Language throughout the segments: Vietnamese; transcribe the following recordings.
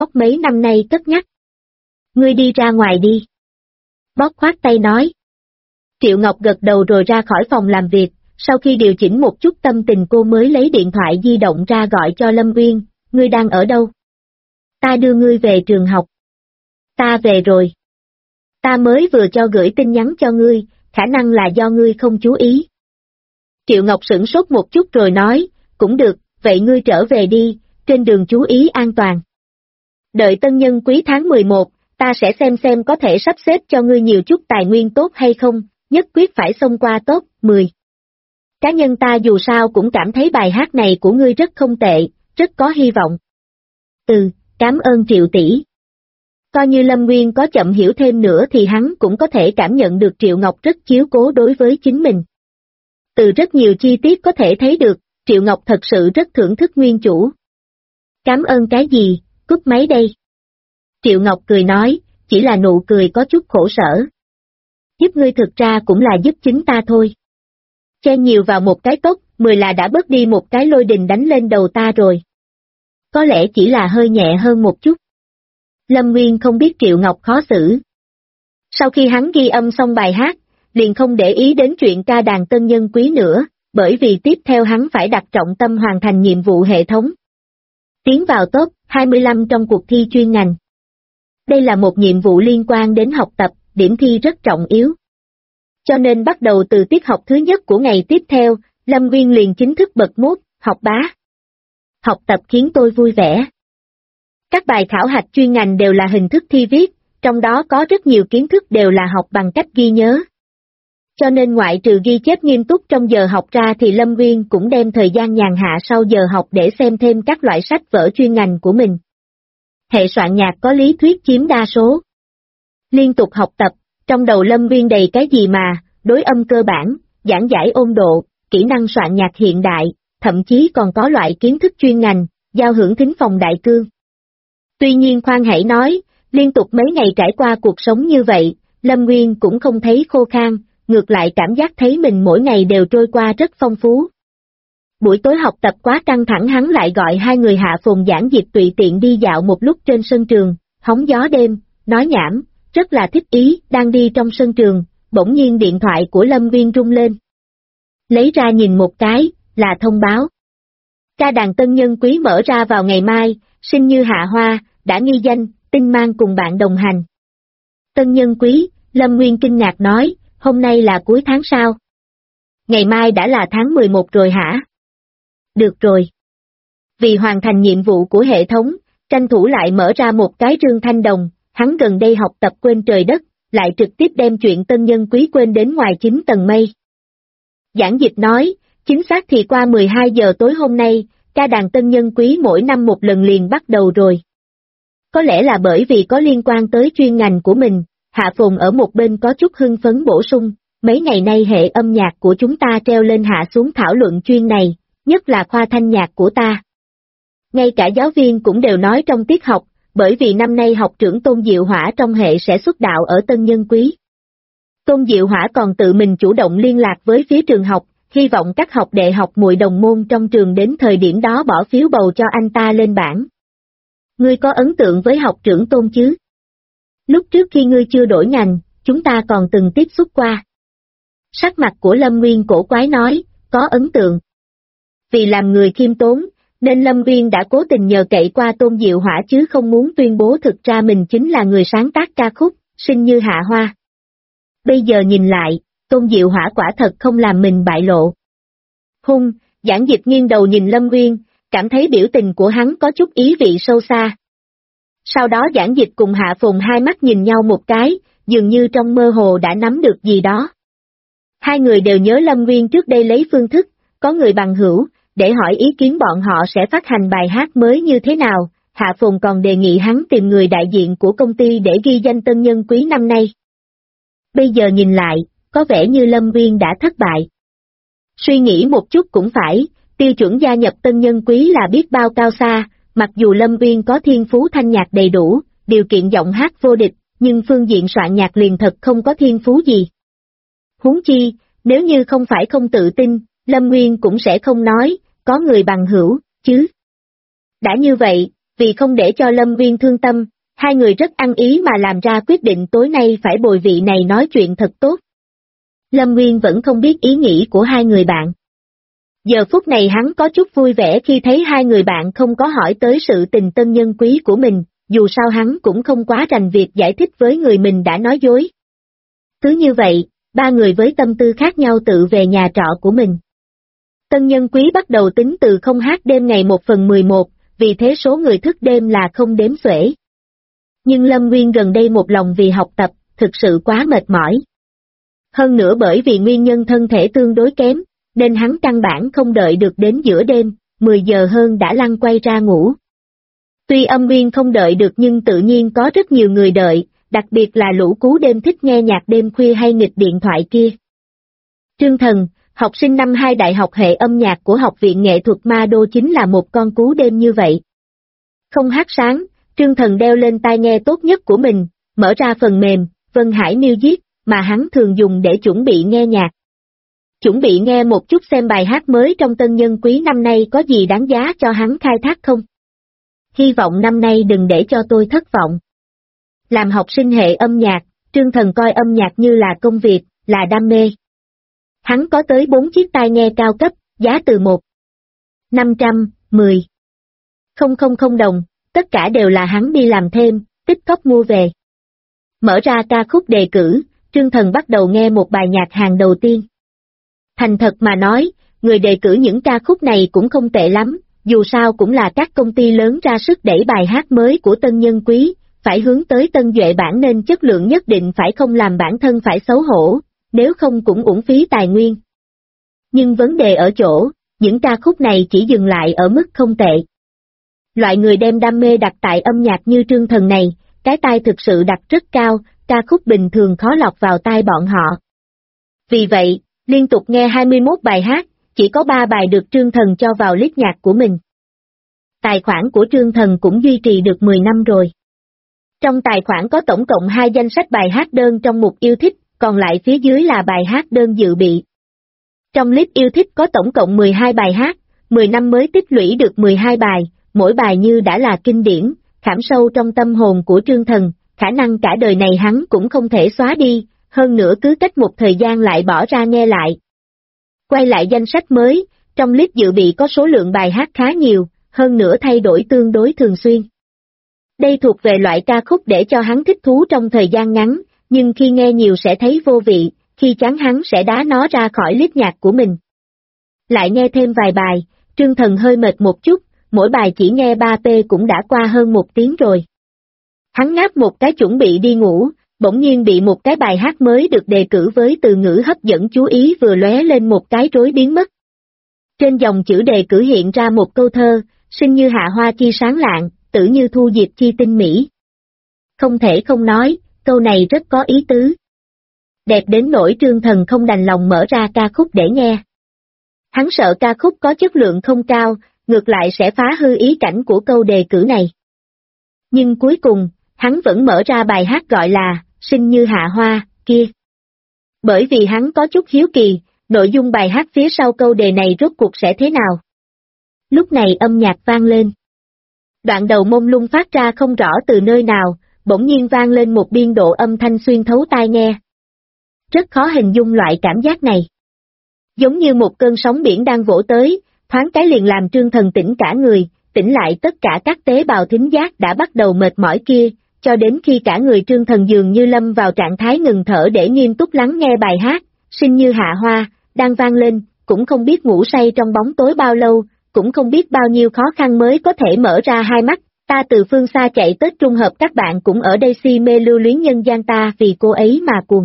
mấy năm nay cất nhắc. Ngươi đi ra ngoài đi. Bót khoát tay nói. Triệu Ngọc gật đầu rồi ra khỏi phòng làm việc, sau khi điều chỉnh một chút tâm tình cô mới lấy điện thoại di động ra gọi cho Lâm Uyên, ngươi đang ở đâu? Ta đưa ngươi về trường học. Ta về rồi. Ta mới vừa cho gửi tin nhắn cho ngươi, khả năng là do ngươi không chú ý. Triệu Ngọc sửng sốt một chút rồi nói, cũng được, vậy ngươi trở về đi, trên đường chú ý an toàn. Đợi tân nhân quý tháng 11, ta sẽ xem có thể sắp xếp cho ngươi nhiều chút tài nguyên tốt hay không, nhất quyết phải xông qua top 10. Cá nhân ta dù sao cũng cảm thấy bài hát này của ngươi rất không tệ, rất có hy vọng. Cảm ơn Triệu tỷ. Coi như Lâm Nguyên có chậm hiểu thêm nữa thì hắn cũng có thể cảm nhận được Triệu Ngọc rất chiếu cố đối với chính mình. Từ rất nhiều chi tiết có thể thấy được, Triệu Ngọc thật sự rất thưởng thức nguyên chủ. Cảm ơn cái gì, cúp máy đây. Triệu Ngọc cười nói, chỉ là nụ cười có chút khổ sở. Giúp ngươi thực ra cũng là giúp chính ta thôi. Chen nhiều vào một cái top 10 là đã bớt đi một cái lôi đình đánh lên đầu ta rồi. Có lẽ chỉ là hơi nhẹ hơn một chút. Lâm Nguyên không biết Triệu Ngọc khó xử. Sau khi hắn ghi âm xong bài hát, liền không để ý đến chuyện ca đàn tân nhân quý nữa, bởi vì tiếp theo hắn phải đặt trọng tâm hoàn thành nhiệm vụ hệ thống. Tiến vào top 25 trong cuộc thi chuyên ngành. Đây là một nhiệm vụ liên quan đến học tập, điểm thi rất trọng yếu. Cho nên bắt đầu từ tiết học thứ nhất của ngày tiếp theo, Lâm Nguyên liền chính thức bật mốt, học bá. Học tập khiến tôi vui vẻ. Các bài khảo hạch chuyên ngành đều là hình thức thi viết, trong đó có rất nhiều kiến thức đều là học bằng cách ghi nhớ. Cho nên ngoại trừ ghi chép nghiêm túc trong giờ học ra thì Lâm Nguyên cũng đem thời gian nhàn hạ sau giờ học để xem thêm các loại sách vở chuyên ngành của mình. Hệ soạn nhạc có lý thuyết chiếm đa số. Liên tục học tập, trong đầu Lâm Nguyên đầy cái gì mà, đối âm cơ bản, giảng giải ôn độ, kỹ năng soạn nhạc hiện đại, thậm chí còn có loại kiến thức chuyên ngành, giao hưởng thính phòng đại cương. Tuy nhiên khoan hãy nói, liên tục mấy ngày trải qua cuộc sống như vậy, Lâm Nguyên cũng không thấy khô khan, ngược lại cảm giác thấy mình mỗi ngày đều trôi qua rất phong phú. Buổi tối học tập quá căng thẳng hắn lại gọi hai người hạ phùng giảng dịch tùy tiện đi dạo một lúc trên sân trường, hóng gió đêm, nói nhảm, rất là thích ý, đang đi trong sân trường, bỗng nhiên điện thoại của Lâm Nguyên rung lên. Lấy ra nhìn một cái, là thông báo. Ca đàn tân nhân quý mở ra vào ngày mai, sinh như hạ hoa, đã nghi danh, tinh mang cùng bạn đồng hành. Tân nhân quý, Lâm Nguyên kinh ngạc nói, hôm nay là cuối tháng sao? Ngày mai đã là tháng 11 rồi hả? Được rồi. Vì hoàn thành nhiệm vụ của hệ thống, tranh thủ lại mở ra một cái rương thanh đồng, hắn gần đây học tập quên trời đất, lại trực tiếp đem chuyện tân nhân quý quên đến ngoài 9 tầng mây. Giảng dịch nói, chính xác thì qua 12 giờ tối hôm nay, ca đàn tân nhân quý mỗi năm một lần liền bắt đầu rồi. Có lẽ là bởi vì có liên quan tới chuyên ngành của mình, Hạ Phồn ở một bên có chút hưng phấn bổ sung, mấy ngày nay hệ âm nhạc của chúng ta treo lên hạ xuống thảo luận chuyên này, nhất là khoa thanh nhạc của ta. Ngay cả giáo viên cũng đều nói trong tiết học, bởi vì năm nay học trưởng Tôn Diệu Hỏa trong hệ sẽ xuất đạo ở tân nhân quý. Tôn Diệu Hỏa còn tự mình chủ động liên lạc với phía trường học, hy vọng các học đệ học muội đồng môn trong trường đến thời điểm đó bỏ phiếu bầu cho anh ta lên bảng. Ngươi có ấn tượng với học trưởng Tôn chứ? Lúc trước khi ngươi chưa đổi ngành, chúng ta còn từng tiếp xúc qua. Sắc mặt của Lâm Nguyên cổ quái nói, có ấn tượng. Vì làm người khiêm tốn, nên Lâm Nguyên đã cố tình nhờ cậy qua Tôn Diệu Hỏa chứ không muốn tuyên bố thực ra mình chính là người sáng tác ca khúc, sinh như hạ hoa. Bây giờ nhìn lại, Tôn Diệu Hỏa quả thật không làm mình bại lộ. Giảng dịch nghiêng đầu nhìn Lâm Nguyên, cảm thấy biểu tình của hắn có chút ý vị sâu xa. Sau đó giảng dịch cùng Hạ Phồn hai mắt nhìn nhau một cái, dường như trong mơ hồ đã nắm được gì đó. Hai người đều nhớ Lâm Nguyên trước đây lấy phương thức, có người bằng hữu, để hỏi ý kiến bọn họ sẽ phát hành bài hát mới như thế nào, Hạ Phồn còn đề nghị hắn tìm người đại diện của công ty để ghi danh tân nhân quý năm nay. Bây giờ nhìn lại, có vẻ như Lâm Nguyên đã thất bại. Suy nghĩ một chút cũng phải, tiêu chuẩn gia nhập tân nhân quý là biết bao cao xa, mặc dù Lâm Nguyên có thiên phú thanh nhạc đầy đủ, điều kiện giọng hát vô địch, nhưng phương diện soạn nhạc liền thật không có thiên phú gì. Huống chi, nếu như không phải không tự tin, Lâm Nguyên cũng sẽ không nói, có người bằng hữu, chứ. Đã như vậy, Vì không để cho Lâm Nguyên thương tâm, hai người rất ăn ý mà làm ra quyết định tối nay phải bồi vị này nói chuyện thật tốt. Lâm Nguyên vẫn không biết ý nghĩ của hai người bạn. Giờ phút này hắn có chút vui vẻ khi thấy hai người bạn không có hỏi tới sự tình tân nhân quý của mình, dù sao hắn cũng không quá rành việc giải thích với người mình đã nói dối. Cứ như vậy, ba người với tâm tư khác nhau tự về nhà trọ của mình. Tân nhân quý bắt đầu tính từ 0h đêm ngày 1/11, vì thế số người thức đêm là không đếm xuể. Nhưng Lâm Nguyên gần đây một lòng vì học tập, thực sự quá mệt mỏi. Hơn nữa bởi vì nguyên nhân thân thể tương đối kém, nên hắn căn bản không đợi được đến giữa đêm, 10 giờ hơn đã lăn quay ra ngủ. Tuy Âm Nguyên không đợi được nhưng tự nhiên có rất nhiều người đợi, đặc biệt là lũ cú đêm thích nghe nhạc đêm khuya hay nghịch điện thoại kia. Trương Thần, học sinh năm 2 đại học hệ âm nhạc của Học viện Nghệ thuật Ma Đô chính là một con cú đêm như vậy. Không hát sáng, Trương Thần đeo lên tai nghe tốt nhất của mình, mở ra phần mềm, Vân Hải Music, mà hắn thường dùng để chuẩn bị nghe nhạc. Chuẩn bị nghe một chút xem bài hát mới trong tân nhân quý năm nay có gì đáng giá cho hắn khai thác không. Hy vọng năm nay đừng để cho tôi thất vọng. Làm học sinh hệ âm nhạc, Trương Thần coi âm nhạc như là công việc, là đam mê. Hắn có tới 4 chiếc tai nghe cao cấp, giá từ 1.510.000 đồng, tất cả đều là hắn đi làm thêm, tích cóp mua về. Mở ra ca khúc đề cử, Trương Thần bắt đầu nghe một bài nhạc hàng đầu tiên. Thành thật mà nói, người đề cử những ca khúc này cũng không tệ lắm, dù sao cũng là các công ty lớn ra sức đẩy bài hát mới của tân nhân quý, phải hướng tới tân duệ bản nên chất lượng nhất định phải không làm bản thân phải xấu hổ, nếu không cũng uổng phí tài nguyên. Nhưng vấn đề ở chỗ, những ca khúc này chỉ dừng lại ở mức không tệ. Loại người đem đam mê đặt tại âm nhạc như Trương Thần này, cái tai thực sự đặt rất cao, ca khúc bình thường khó lọt vào tai bọn họ. Vì vậy, liên tục nghe 21 bài hát, chỉ có 3 bài được Trương Thần cho vào list nhạc của mình. Tài khoản của Trương Thần cũng duy trì được 10 năm rồi. Trong tài khoản có tổng cộng 2 danh sách bài hát đơn trong mục yêu thích, còn lại phía dưới là bài hát đơn dự bị. Trong list yêu thích có tổng cộng 12 bài hát, 10 năm mới tích lũy được 12 bài, mỗi bài như đã là kinh điển, khảm sâu trong tâm hồn của Trương Thần, khả năng cả đời này hắn cũng không thể xóa đi, hơn nữa cứ cách một thời gian lại bỏ ra nghe lại. Quay lại danh sách mới, trong list dự bị có số lượng bài hát khá nhiều, hơn nữa thay đổi tương đối thường xuyên. Đây thuộc về loại ca khúc để cho hắn thích thú trong thời gian ngắn, nhưng khi nghe nhiều sẽ thấy vô vị, khi chán hắn sẽ đá nó ra khỏi list nhạc của mình. Lại nghe thêm vài bài, Trương Thần hơi mệt một chút, mỗi bài chỉ nghe 3p cũng đã qua hơn 1 tiếng rồi. Hắn ngáp một cái chuẩn bị đi ngủ, bỗng nhiên bị một cái bài hát mới được đề cử với từ ngữ hấp dẫn chú ý vừa lóe lên một cái rối biến mất. Trên dòng chữ đề cử hiện ra một câu thơ, sinh như hạ hoa chi sáng lạng, tử như thu diệp chi tinh mỹ. Không thể không nói, câu này rất có ý tứ. Đẹp đến nỗi Trương Thần không đành lòng mở ra ca khúc để nghe. Hắn sợ ca khúc có chất lượng không cao, ngược lại sẽ phá hư ý cảnh của câu đề cử này. Nhưng cuối cùng, hắn vẫn mở ra bài hát gọi là, sinh như hạ hoa, kia. Bởi vì hắn có chút hiếu kỳ, nội dung bài hát phía sau câu đề này rốt cuộc sẽ thế nào. Lúc này âm nhạc vang lên. Đoạn đầu mông lung phát ra không rõ từ nơi nào, bỗng nhiên vang lên một biên độ âm thanh xuyên thấu tai nghe. Rất khó hình dung loại cảm giác này. Giống như một cơn sóng biển đang vỗ tới, thoáng cái liền làm Trương Thần tỉnh cả người, tỉnh lại tất cả các tế bào thính giác đã bắt đầu mệt mỏi kia, cho đến khi cả người Trương Thần dường như lâm vào trạng thái ngừng thở để nghiêm túc lắng nghe bài hát, sinh như hạ hoa, đang vang lên, cũng không biết ngủ say trong bóng tối bao lâu, cũng không biết bao nhiêu khó khăn mới có thể mở ra hai mắt, ta từ phương xa chạy tới trùng hợp các bạn cũng ở đây si mê lưu luyến nhân gian ta vì cô ấy mà cuồng.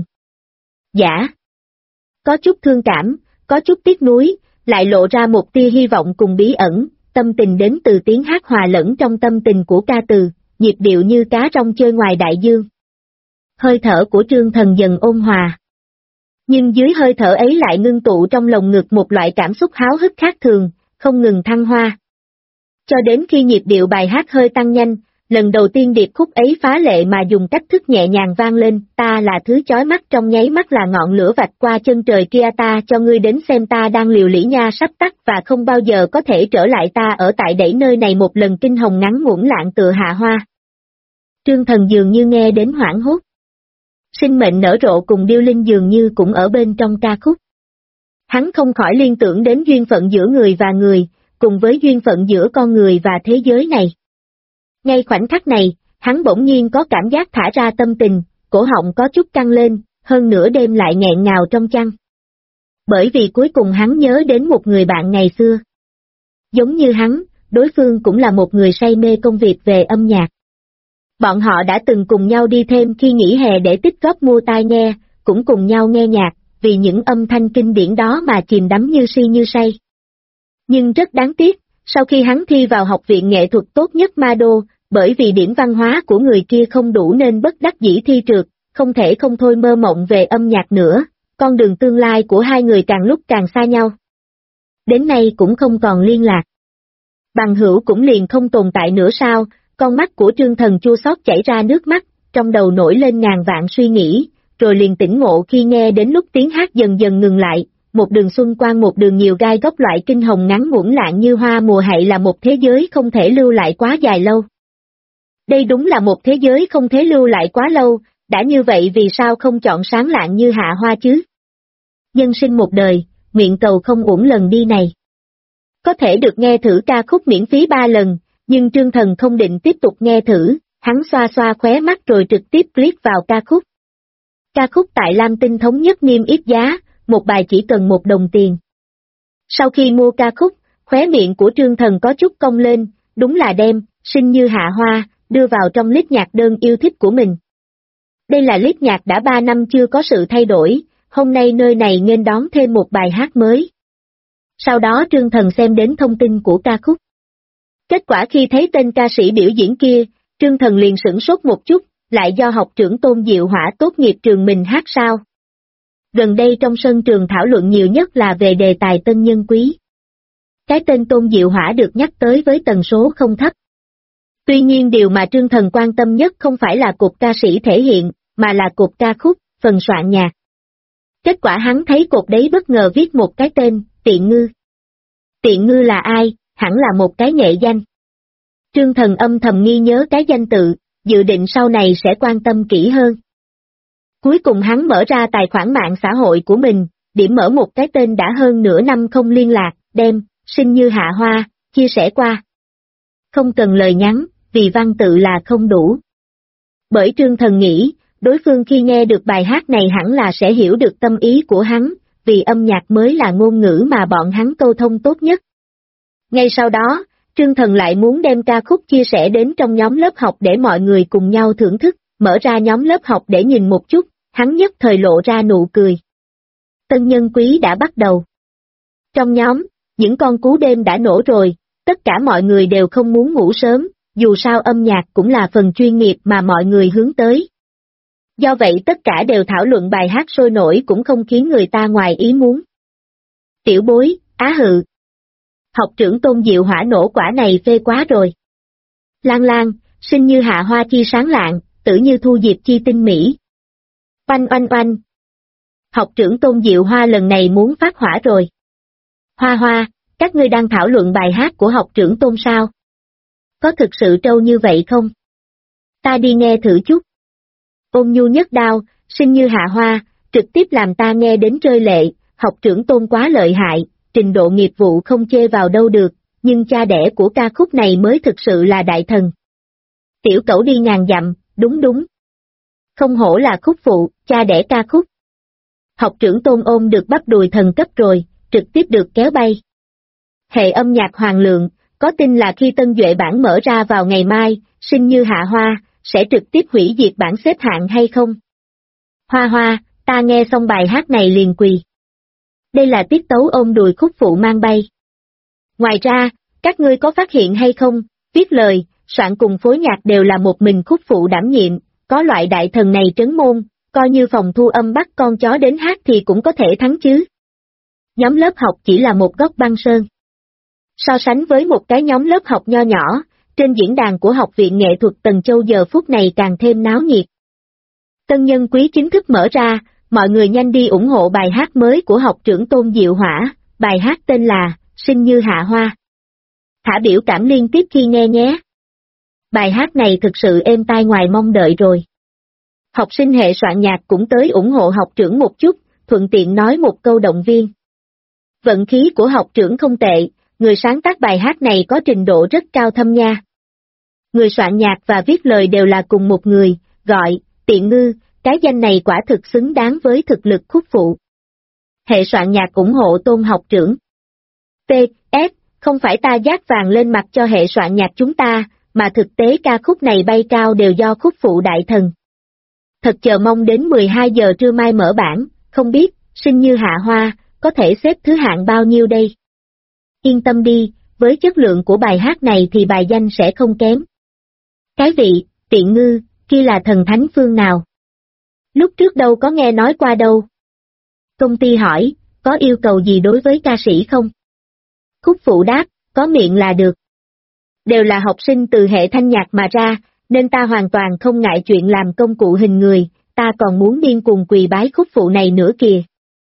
Dạ. Có chút thương cảm, có chút tiếc nuối, lại lộ ra một tia hy vọng cùng bí ẩn, tâm tình đến từ tiếng hát hòa lẫn trong tâm tình của ca từ, nhịp điệu như cá rong chơi ngoài đại dương. Hơi thở của Trương Thần dần ôn hòa. Nhưng dưới hơi thở ấy lại ngưng tụ trong lồng ngực một loại cảm xúc háo hức khác thường, không ngừng thăng hoa. Cho đến khi nhịp điệu bài hát hơi tăng nhanh, lần đầu tiên điệp khúc ấy phá lệ mà dùng cách thức nhẹ nhàng vang lên, ta là thứ chói mắt trong nháy mắt là ngọn lửa vạch qua chân trời kia, ta cho ngươi đến xem ta đang liều lĩ nha, sắp tắt và không bao giờ có thể trở lại, ta ở tại đẩy nơi này một lần, kinh hồng ngắn ngủn lạng tựa hạ hoa. Trương Thần dường như nghe đến hoảng hốt. Sinh mệnh nở rộ cùng điêu linh dường như cũng ở bên trong ca khúc. Hắn không khỏi liên tưởng đến duyên phận giữa người và người, cùng với duyên phận giữa con người và thế giới này. Ngay khoảnh khắc này, hắn bỗng nhiên có cảm giác thả ra tâm tình, cổ họng có chút căng lên, hơn nửa đêm lại nghẹn ngào trong chăn. Bởi vì cuối cùng hắn nhớ đến một người bạn ngày xưa. Giống như hắn, đối phương cũng là một người say mê công việc về âm nhạc. Bọn họ đã từng cùng nhau đi thêm khi nghỉ hè để tích góp mua tai nghe, cũng cùng nhau nghe nhạc, vì những âm thanh kinh điển đó mà chìm đắm như si như say. Nhưng rất đáng tiếc, sau khi hắn thi vào học viện nghệ thuật tốt nhất Ma Đô, bởi vì điểm văn hóa của người kia không đủ nên bất đắc dĩ thi trượt, không thể không thôi mơ mộng về âm nhạc nữa, con đường tương lai của hai người càng lúc càng xa nhau. Đến nay cũng không còn liên lạc. Bằng hữu cũng liền không tồn tại nữa sao, con mắt của Trương Thần chua xót chảy ra nước mắt, trong đầu nổi lên ngàn vạn suy nghĩ, rồi liền tỉnh ngộ khi nghe đến lúc tiếng hát dần dần ngừng lại, một đường xuân quang một đường nhiều gai góc loại kinh hồng ngắn ngủn lạng như hoa mùa hậy là một thế giới không thể lưu lại quá dài lâu. Đây đúng là một thế giới không thể lưu lại quá lâu, đã như vậy vì sao không chọn sáng lạng như hạ hoa chứ? Nhân sinh một đời, nguyện cầu không uổng lần đi này. Có thể được nghe thử ca khúc miễn phí 3 lần, nhưng Trương Thần không định tiếp tục nghe thử, hắn xoa xoa khóe mắt rồi trực tiếp click vào ca khúc. Ca khúc tại Lam Tinh thống nhất niêm yết giá, một bài chỉ cần 1 đồng tiền. Sau khi mua ca khúc, khóe miệng của Trương Thần có chút cong lên, đúng là đem, sinh như hạ hoa, đưa vào trong list nhạc đơn yêu thích của mình. Đây là list nhạc đã 3 năm chưa có sự thay đổi, hôm nay nơi này nghênh đón thêm một bài hát mới. Sau đó Trương Thần xem đến thông tin của ca khúc. Kết quả khi thấy tên ca sĩ biểu diễn kia, Trương Thần liền sửng sốt một chút, lại do học trưởng Tôn Diệu Hỏa tốt nghiệp trường mình hát sao? Gần đây trong sân trường thảo luận nhiều nhất là về đề tài tân nhân quý. Cái tên Tôn Diệu Hỏa được nhắc tới với tần số không thấp. Tuy nhiên điều mà Trương Thần quan tâm nhất không phải là cột ca sĩ thể hiện, mà là cột ca khúc, phần soạn nhạc. Kết quả hắn thấy cột đấy bất ngờ viết một cái tên, Tiện Ngư. Tiện Ngư là ai? Hẳn là một cái nghệ danh. Trương Thần âm thầm nghi nhớ cái danh tự, dự định sau này sẽ quan tâm kỹ hơn. Cuối cùng hắn mở ra tài khoản mạng xã hội của mình, điểm mở một cái tên đã hơn nửa năm không liên lạc, đem, sinh như hạ hoa, chia sẻ qua. Không cần lời nhắn, vì văn tự là không đủ. Bởi Trương Thần nghĩ, đối phương khi nghe được bài hát này hẳn là sẽ hiểu được tâm ý của hắn, vì âm nhạc mới là ngôn ngữ mà bọn hắn câu thông tốt nhất. Ngay sau đó, Trương Thần lại muốn đem ca khúc chia sẻ đến trong nhóm lớp học để mọi người cùng nhau thưởng thức, mở ra nhóm lớp học để nhìn một chút, hắn nhất thời lộ ra nụ cười. Tân nhân quý đã bắt đầu. Trong nhóm, những con cú đêm đã nổ rồi, tất cả mọi người đều không muốn ngủ sớm, dù sao âm nhạc cũng là phần chuyên nghiệp mà mọi người hướng tới. Do vậy tất cả đều thảo luận bài hát sôi nổi cũng không khiến người ta ngoài ý muốn. Tiểu bối, á hự. Học trưởng Tôn Diệu Hỏa nổ quả này phê quá rồi. Lan Lan, sinh như hạ hoa chi sáng lạng, tử như thu diệp chi tinh mỹ. Oanh oanh oanh. Học trưởng Tôn Diệu Hoa lần này muốn phát hỏa rồi. Hoa Hoa, các ngươi đang thảo luận bài hát của học trưởng Tôn sao? Có thực sự trâu như vậy không? Ta đi nghe thử chút. Ôn nhu nhất đao, sinh như hạ hoa, trực tiếp làm ta nghe đến rơi lệ, học trưởng Tôn quá lợi hại, trình độ nghiệp vụ không chê vào đâu được, nhưng cha đẻ của ca khúc này mới thực sự là đại thần. Tiểu cẩu đi ngàn dặm, đúng đúng. Không hổ là khúc phụ, cha đẻ ca khúc. Học trưởng Tôn ôm được bắp đùi thần cấp rồi, trực tiếp được kéo bay. Hệ âm nhạc hoàng lượng, có tin là khi Tân Duệ bản mở ra vào ngày mai, sinh như hạ hoa, sẽ trực tiếp hủy diệt bảng xếp hạng hay không? Hoa Hoa, ta nghe xong bài hát này liền quỳ. Đây là tiết tấu ôm đùi khúc phụ mang bay. Ngoài ra, các ngươi có phát hiện hay không, viết lời, soạn cùng phối nhạc đều là một mình khúc phụ đảm nhiệm, có loại đại thần này trấn môn, coi như phòng thu âm bắt con chó đến hát thì cũng có thể thắng chứ. Nhóm lớp học chỉ là một góc băng sơn. So sánh với một cái nhóm lớp học nho nhỏ, trên diễn đàn của Học viện Nghệ thuật Tần Châu giờ phút này càng thêm náo nhiệt. Tân nhân quý chính thức mở ra, mọi người nhanh đi ủng hộ bài hát mới của học trưởng Tôn Diệu Hỏa, bài hát tên là Sinh Như Hạ Hoa. Thả biểu cảm liên tiếp khi nghe nhé. Bài hát này thực sự êm tai ngoài mong đợi rồi. Học sinh hệ soạn nhạc cũng tới ủng hộ học trưởng một chút, thuận tiện nói một câu động viên. Vận khí của học trưởng không tệ, người sáng tác bài hát này có trình độ rất cao thâm nha. Người soạn nhạc và viết lời đều là cùng một người, gọi, Tiện Ngư, cái danh này quả thực xứng đáng với thực lực khúc phụ. Hệ soạn nhạc ủng hộ Tôn học trưởng. P.S. Không phải ta dát vàng lên mặt cho hệ soạn nhạc chúng ta, mà thực tế ca khúc này bay cao đều do khúc phụ đại thần. Thật chờ mong đến 12 giờ trưa mai mở bản, không biết, Sinh Như Hạ Hoa, có thể xếp thứ hạng bao nhiêu đây? Yên tâm đi, với chất lượng của bài hát này thì bài danh sẽ không kém. Cái vị, Tiện Ngư, kia là thần thánh phương nào? Lúc trước đâu có nghe nói qua đâu. Công ty hỏi, có yêu cầu gì đối với ca sĩ không? Khúc phụ đáp, có miệng là được. Đều là học sinh từ hệ thanh nhạc mà ra, nên ta hoàn toàn không ngại chuyện làm công cụ hình người, ta còn muốn điên cuồng quỳ bái khúc phụ này nữa kìa.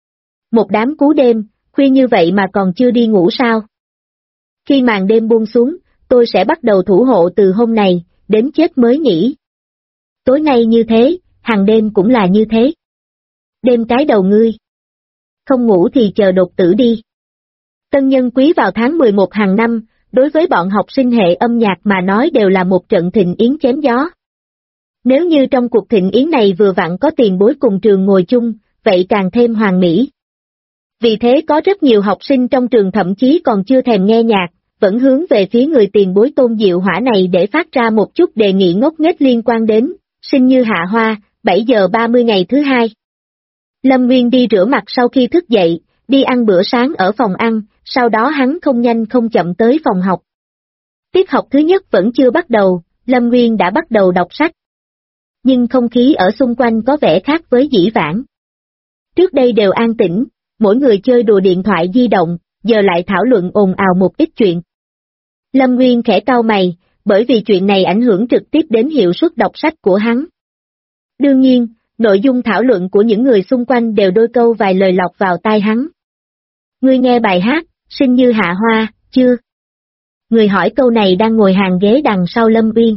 Một đám cú đêm, khuya như vậy mà còn chưa đi ngủ sao? Khi màn đêm buông xuống, tôi sẽ bắt đầu thủ hộ từ hôm này, đến chết mới nghỉ. Tối nay như thế, hàng đêm cũng là như thế. Đêm cái đầu ngươi. Không ngủ thì chờ đột tử đi. Tân nhân quý vào tháng 11 hàng năm, đối với bọn học sinh hệ âm nhạc mà nói đều là một trận thịnh yến chém gió. Nếu như trong cuộc thịnh yến này vừa vặn có tiền bối cùng trường ngồi chung, vậy càng thêm hoàn mỹ. Vì thế có rất nhiều học sinh trong trường thậm chí còn chưa thèm nghe nhạc, vẫn hướng về phía người tiền bối Tôn Diệu Hỏa này để phát ra một chút đề nghị ngốc nghếch liên quan đến Sinh Như Hạ Hoa, 7 giờ 30 ngày thứ hai. Lâm Nguyên đi rửa mặt sau khi thức dậy, đi ăn bữa sáng ở phòng ăn, sau đó hắn không nhanh không chậm tới phòng học. Tiết học thứ nhất vẫn chưa bắt đầu, Lâm Nguyên đã bắt đầu đọc sách. Nhưng không khí ở xung quanh có vẻ khác với dĩ vãng. Trước đây đều an tĩnh, mỗi người chơi đùa điện thoại di động, giờ lại thảo luận ồn ào một ít chuyện. Lâm Nguyên khẽ cau mày, bởi vì chuyện này ảnh hưởng trực tiếp đến hiệu suất đọc sách của hắn. Đương nhiên, nội dung thảo luận của những người xung quanh đều đôi câu vài lời lọt vào tai hắn. Ngươi nghe bài hát, Sinh Như Hạ Hoa, chưa? Người hỏi câu này đang ngồi hàng ghế đằng sau Lâm Uyên.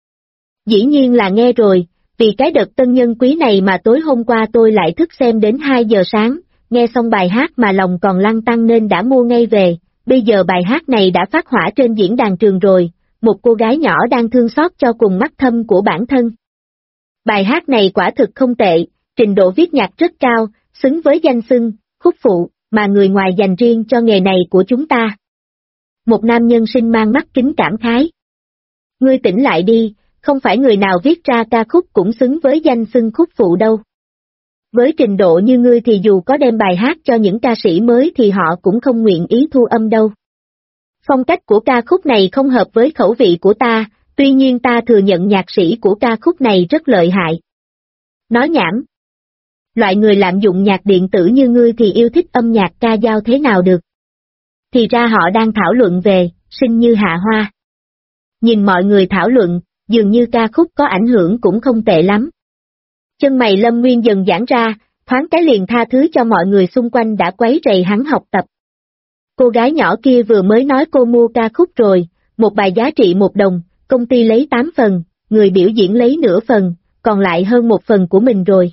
Dĩ nhiên là nghe rồi, vì cái đợt tân nhân quý này mà tối hôm qua tôi lại thức xem đến 2 giờ sáng, nghe xong bài hát mà lòng còn lăn tăn nên đã mua ngay về, bây giờ bài hát này đã phát hỏa trên diễn đàn trường rồi, một cô gái nhỏ đang thương xót cho cùng mắt thâm của bản thân. Bài hát này quả thực không tệ, trình độ viết nhạc rất cao, xứng với danh xưng, khúc phụ, mà người ngoài dành riêng cho nghề này của chúng ta. Một nam nhân sinh mang mắt kính cảm khái. Ngươi tỉnh lại đi, không phải người nào viết ra ca khúc cũng xứng với danh xưng khúc phụ đâu. Với trình độ như ngươi thì dù có đem bài hát cho những ca sĩ mới thì họ cũng không nguyện ý thu âm đâu. Phong cách của ca khúc này không hợp với khẩu vị của ta, tuy nhiên ta thừa nhận nhạc sĩ của ca khúc này rất lợi hại. Nói nhảm. Loại người lạm dụng nhạc điện tử như ngươi thì yêu thích âm nhạc ca dao thế nào được? Thì ra họ đang thảo luận về Sinh Như Hạ Hoa. Nhìn mọi người thảo luận, dường như ca khúc có ảnh hưởng cũng không tệ lắm. Chân mày Lâm Nguyên dần giãn ra, thoáng cái liền tha thứ cho mọi người xung quanh đã quấy rầy hắn học tập. Cô gái nhỏ kia vừa mới nói cô mua ca khúc rồi, một bài giá trị 1 đồng, công ty lấy 8 phần, người biểu diễn lấy nửa phần, còn lại hơn 1 phần của mình rồi.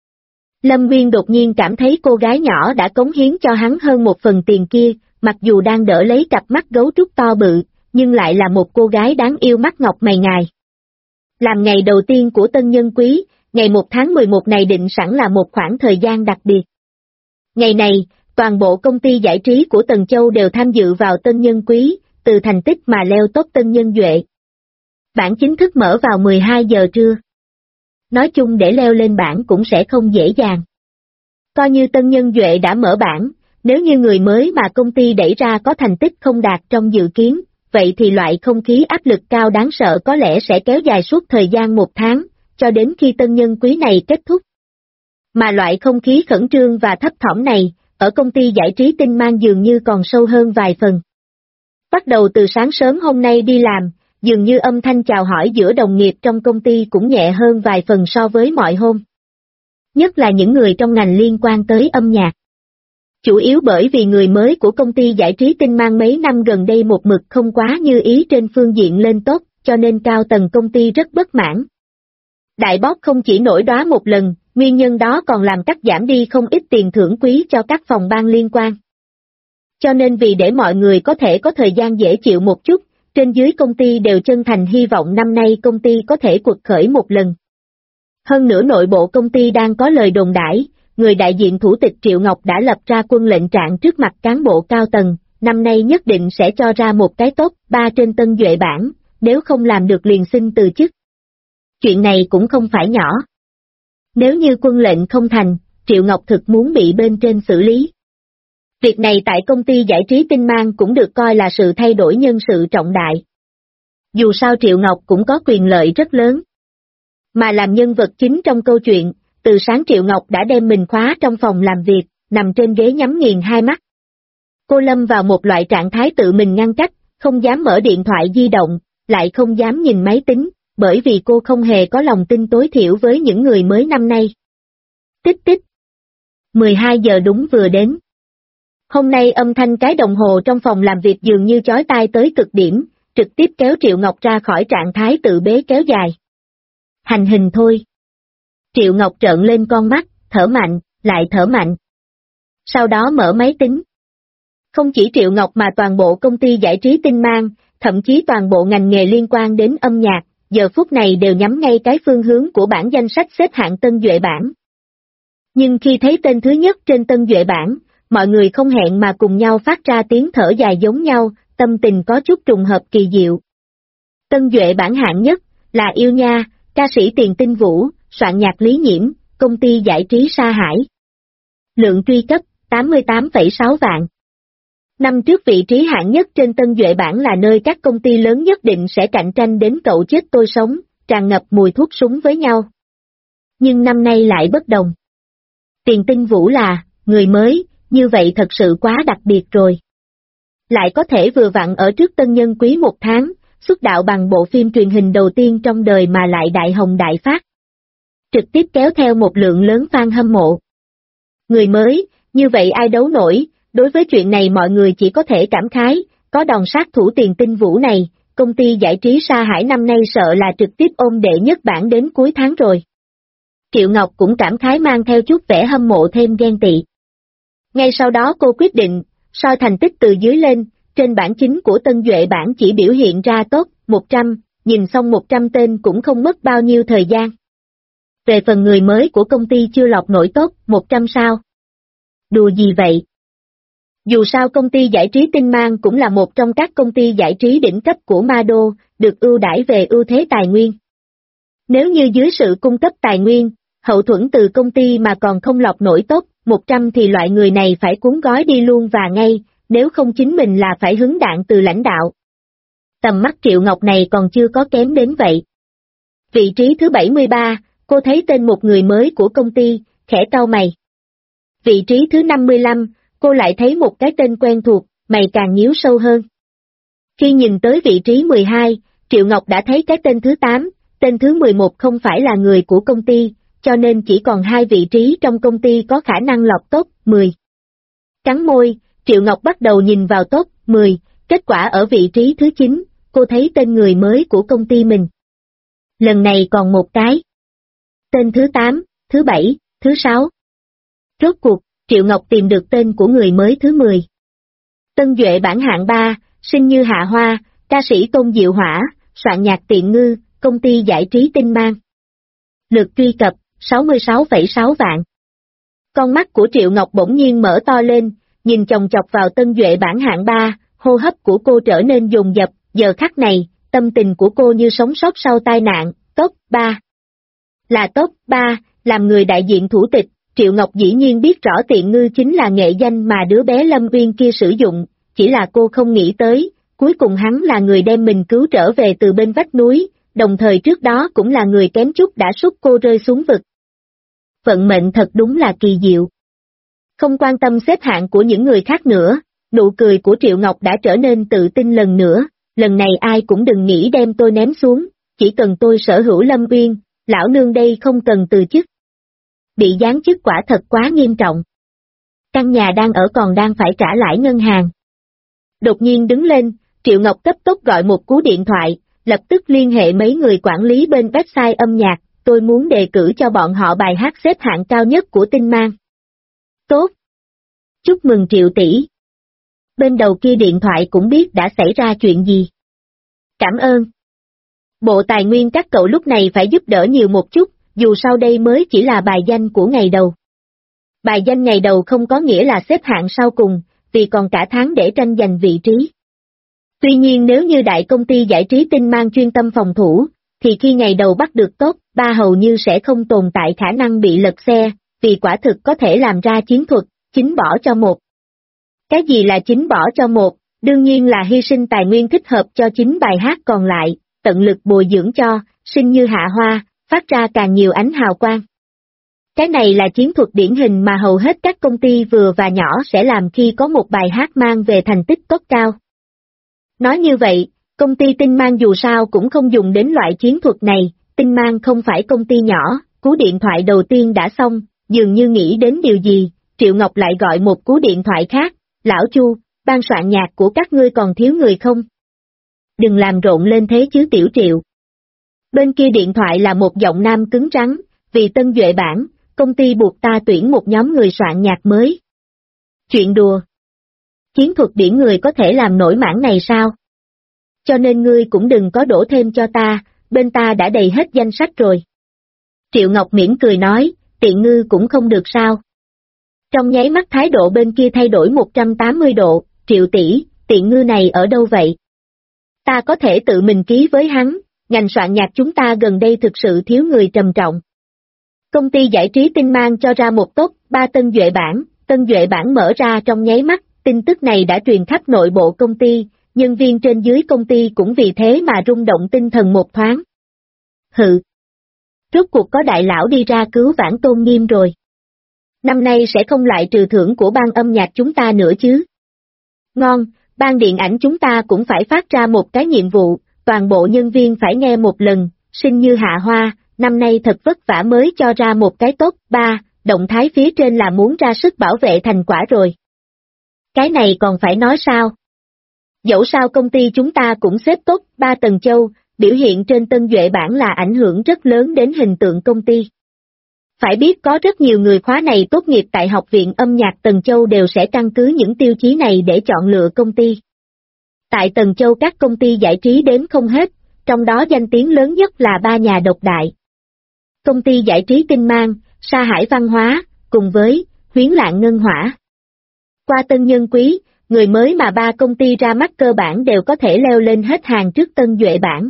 Lâm Nguyên đột nhiên cảm thấy cô gái nhỏ đã cống hiến cho hắn hơn 1 phần tiền kia, mặc dù đang đỡ lấy cặp mắt gấu trúc to bự, nhưng lại là một cô gái đáng yêu mắt ngọc mày ngài. Làm ngày đầu tiên của tân nhân quý, ngày 1 tháng 11 này định sẵn là một khoảng thời gian đặc biệt. Ngày này, toàn bộ công ty giải trí của Tần Châu đều tham dự vào tân nhân quý, từ thành tích mà leo top tân nhân duệ. Bảng chính thức mở vào 12 giờ trưa. Nói chung để leo lên bảng cũng sẽ không dễ dàng. Coi như tân nhân duệ đã mở bảng, nếu như người mới mà công ty đẩy ra có thành tích không đạt trong dự kiến, vậy thì loại không khí áp lực cao đáng sợ có lẽ sẽ kéo dài suốt thời gian 1 tháng, cho đến khi tân nhân quý này kết thúc. Mà loại không khí khẩn trương và thấp thỏm này, ở công ty giải trí Tinh Mang dường như còn sâu hơn vài phần. Bắt đầu từ sáng sớm hôm nay đi làm, dường như âm thanh chào hỏi giữa đồng nghiệp trong công ty cũng nhẹ hơn vài phần so với mọi hôm. Nhất là những người trong ngành liên quan tới âm nhạc. Chủ yếu bởi vì người mới của công ty giải trí Tinh Mang mấy năm gần đây một mực không quá như ý trên phương diện lên tốt, cho nên cao tầng công ty rất bất mãn. Đại boss không chỉ nổi đoá một lần, nguyên nhân đó còn làm cắt giảm đi không ít tiền thưởng quý cho các phòng ban liên quan. Cho nên vì để mọi người có thể có thời gian dễ chịu một chút, trên dưới công ty đều chân thành hy vọng năm nay công ty có thể quật khởi một lần. Hơn nữa nội bộ công ty đang có lời đồn đãi, người đại diện thủ tịch Triệu Ngọc đã lập ra quân lệnh trạng trước mặt cán bộ cao tầng, năm nay nhất định sẽ cho ra một cái top 3 trên Tân Duệ bảng, nếu không làm được liền xin từ chức. Chuyện này cũng không phải nhỏ. Nếu như quân lệnh không thành, Triệu Ngọc thực muốn bị bên trên xử lý. Việc này tại công ty giải trí Tinh Mang cũng được coi là sự thay đổi nhân sự trọng đại. Dù sao Triệu Ngọc cũng có quyền lợi rất lớn. Mà làm nhân vật chính trong câu chuyện, từ sáng Triệu Ngọc đã đem mình khóa trong phòng làm việc, nằm trên ghế nhắm nghiền hai mắt. Cô lâm vào một loại trạng thái tự mình ngăn cách, không dám mở điện thoại di động, lại không dám nhìn máy tính, bởi vì cô không hề có lòng tin tối thiểu với những người mới năm nay. Tích tích. 12 giờ đúng vừa đến. Hôm nay âm thanh cái đồng hồ trong phòng làm việc dường như chói tai tới cực điểm, trực tiếp kéo Triệu Ngọc ra khỏi trạng thái tự bế kéo dài. Hành hình thôi. Triệu Ngọc trợn lên con mắt, thở mạnh, lại thở mạnh. Sau đó mở máy tính. Không chỉ Triệu Ngọc mà toàn bộ công ty giải trí Tinh Mang, thậm chí toàn bộ ngành nghề liên quan đến âm nhạc, giờ phút này đều nhắm ngay cái phương hướng của bảng danh sách xếp hạng Tân Duệ bảng. Nhưng khi thấy tên thứ nhất trên Tân Duệ bảng, mọi người không hẹn mà cùng nhau phát ra tiếng thở dài giống nhau, tâm tình có chút trùng hợp kỳ diệu. Tân Duệ bảng hạng nhất, là Yêu Nha, ca sĩ Tiền Tinh Vũ, soạn nhạc Lý Nhiễm, công ty giải trí Sa Hải. Lượng truy cấp, 88,6 vạn. Năm trước vị trí hạng nhất trên Tân Duệ bảng là nơi các công ty lớn nhất định sẽ cạnh tranh đến cậu chết tôi sống, tràn ngập mùi thuốc súng với nhau. Nhưng năm nay lại bất đồng. Tiền Tinh Vũ là người mới, như vậy thật sự quá đặc biệt rồi. Lại có thể vừa vặn ở trước tân nhân quý một tháng, xuất đạo bằng bộ phim truyền hình đầu tiên trong đời mà lại đại hồng đại phát. Trực tiếp kéo theo một lượng lớn fan hâm mộ. Người mới, như vậy ai đấu nổi, đối với chuyện này mọi người chỉ có thể cảm khái, có đòn sát thủ Tiền Tinh Vũ này, công ty giải trí Sa Hải năm nay sợ là trực tiếp ôm đệ nhất bảng đến cuối tháng rồi. Triệu Ngọc cũng cảm khái mang theo chút vẻ hâm mộ thêm ghen tị. Ngay sau đó cô quyết định, soi thành tích từ dưới lên, trên bảng chính của Tân Duệ bảng chỉ biểu hiện ra top 100, nhìn xong 100 tên cũng không mất bao nhiêu thời gian. Về phần người mới của công ty chưa lọt nổi top 100 sao? Đùa gì vậy? Dù sao công ty giải trí Tinh Mang cũng là một trong các công ty giải trí đỉnh cấp của Ma Đô, được ưu đãi về ưu thế tài nguyên. Nếu như dưới sự cung cấp tài nguyên, hậu thuẫn từ công ty mà còn không lọt nổi top 100 thì loại người này phải cuốn gói đi luôn và ngay, nếu không chính mình là phải hứng đạn từ lãnh đạo. Tầm mắt Triệu Ngọc này còn chưa có kém đến vậy. Vị trí thứ 73, cô thấy tên một người mới của công ty, khẽ cau mày. Vị trí thứ 55, cô lại thấy một cái tên quen thuộc, mày càng nhíu sâu hơn. Khi nhìn tới vị trí 12, Triệu Ngọc đã thấy cái tên thứ 8, tên thứ 11 không phải là người của công ty, cho nên chỉ còn hai vị trí trong công ty có khả năng lọt top 10. Cắn môi, Triệu Ngọc bắt đầu nhìn vào top 10, kết quả ở vị trí thứ 9, cô thấy tên người mới của công ty mình. Lần này còn một cái. Tên thứ 8, thứ 7, thứ 6. Rốt cuộc, Triệu Ngọc tìm được tên của người mới thứ 10. Tân Duệ bảng hạng 3, sinh như hạ hoa, ca sĩ Tôn Diệu Hỏa, soạn nhạc Tiện Ngư, công ty giải trí Tinh Mang. Lượt truy cập, 66,6 vạn. Con mắt của Triệu Ngọc bỗng nhiên mở to lên, nhìn chòng chọc vào Tân Duệ bảng hạng 3, hô hấp của cô trở nên dồn dập, giờ khắc này, tâm tình của cô như sống sót sau tai nạn, top 3. Là top 3, làm người đại diện thủ tịch, Triệu Ngọc dĩ nhiên biết rõ Tiện Ngư chính là nghệ danh mà đứa bé Lâm Uyên kia sử dụng, chỉ là cô không nghĩ tới, cuối cùng hắn là người đem mình cứu trở về từ bên vách núi, đồng thời trước đó cũng là người kém chút đã sút cô rơi xuống vực. Vận mệnh thật đúng là kỳ diệu. Không quan tâm xếp hạng của những người khác nữa, nụ cười của Triệu Ngọc đã trở nên tự tin lần nữa, lần này ai cũng đừng nghĩ đem tôi ném xuống, chỉ cần tôi sở hữu Lâm Uyên, lão nương đây không cần từ chức. Bị giáng chức quả thật quá nghiêm trọng. Căn nhà đang ở còn đang phải trả lãi ngân hàng. Đột nhiên đứng lên, Triệu Ngọc cấp tốc gọi một cú điện thoại, lập tức liên hệ mấy người quản lý bên website âm nhạc, tôi muốn đề cử cho bọn họ bài hát xếp hạng cao nhất của Tinh Mang. Tốt. Chúc mừng Triệu tỷ. Bên đầu kia điện thoại cũng biết đã xảy ra chuyện gì. Cảm ơn. Bộ Tài nguyên các cậu lúc này phải giúp đỡ nhiều một chút, dù sao đây mới chỉ là bài danh của ngày đầu. Bài danh ngày đầu không có nghĩa là xếp hạng sau cùng, vì còn cả tháng để tranh giành vị trí. Tuy nhiên nếu như đại công ty giải trí Tinh Mang chuyên tâm phòng thủ, thì khi ngày đầu bắt được top 3 hầu như sẽ không tồn tại khả năng bị lật xe, vì quả thực có thể làm ra chiến thuật, chính bỏ cho một. Cái gì là chính bỏ cho một? Đương nhiên là hy sinh tài nguyên thích hợp cho chính bài hát còn lại, tận lực bồi dưỡng cho, sinh như hạ hoa, phát ra càng nhiều ánh hào quang. Cái này là chiến thuật điển hình mà hầu hết các công ty vừa và nhỏ sẽ làm khi có một bài hát mang về thành tích tốt cao. Nói như vậy, công ty Tinh Mang dù sao cũng không dùng đến loại chiến thuật này, Tinh Mang không phải công ty nhỏ, cú điện thoại đầu tiên đã xong, dường như nghĩ đến điều gì, Triệu Ngọc lại gọi một cú điện thoại khác, lão Chu, ban soạn nhạc của các ngươi còn thiếu người không? Đừng làm rộn lên thế chứ Tiểu Triệu. Bên kia điện thoại là một giọng nam cứng rắn, vì tân duệ bản, công ty buộc ta tuyển một nhóm người soạn nhạc mới. Chuyện đùa. Chiến thuật điển người có thể làm nổi mảng này sao? Cho nên ngươi cũng đừng có đổ thêm cho ta, bên ta đã đầy hết danh sách rồi. Triệu Ngọc mỉm cười nói, tiện ngư cũng không được sao. Trong nháy mắt thái độ bên kia thay đổi 180 độ, Triệu tỷ, tiện ngư này ở đâu vậy? Ta có thể tự mình ký với hắn, ngành soạn nhạc chúng ta gần đây thực sự thiếu người trầm trọng. Công ty giải trí Tinh Mang cho ra một top 3 tân duệ bản mở ra trong nháy mắt, tin tức này đã truyền khắp nội bộ công ty, nhân viên trên dưới công ty cũng vì thế mà rung động tinh thần một thoáng. Hừ. Rốt cuộc có đại lão đi ra cứu vãn tôn nghiêm rồi. Năm nay sẽ không lại trừ thưởng của ban âm nhạc chúng ta nữa chứ. Ngon, ban điện ảnh chúng ta cũng phải phát ra một cái nhiệm vụ, toàn bộ nhân viên phải nghe một lần, sinh như hạ hoa, năm nay thật vất vả mới cho ra một cái top 3, động thái phía trên là muốn ra sức bảo vệ thành quả rồi. Cái này còn phải nói sao? Dẫu sao công ty chúng ta cũng xếp top 3 Tần Châu, biểu hiện trên tân duệ bản là ảnh hưởng rất lớn đến hình tượng công ty. Phải biết có rất nhiều người khóa này tốt nghiệp tại Học viện âm nhạc Tần Châu đều sẽ căn cứ những tiêu chí này để chọn lựa công ty. Tại Tần Châu các công ty giải trí đếm không hết, trong đó danh tiếng lớn nhất là 3 nhà độc đại. Công ty giải trí Tinh Mang, Sa Hải Văn Hóa, cùng với Huyến Lạng Ngân Hỏa. Qua tân nhân quý, người mới mà 3 công ty ra mắt cơ bản đều có thể leo lên hết hàng trước tân duệ bản.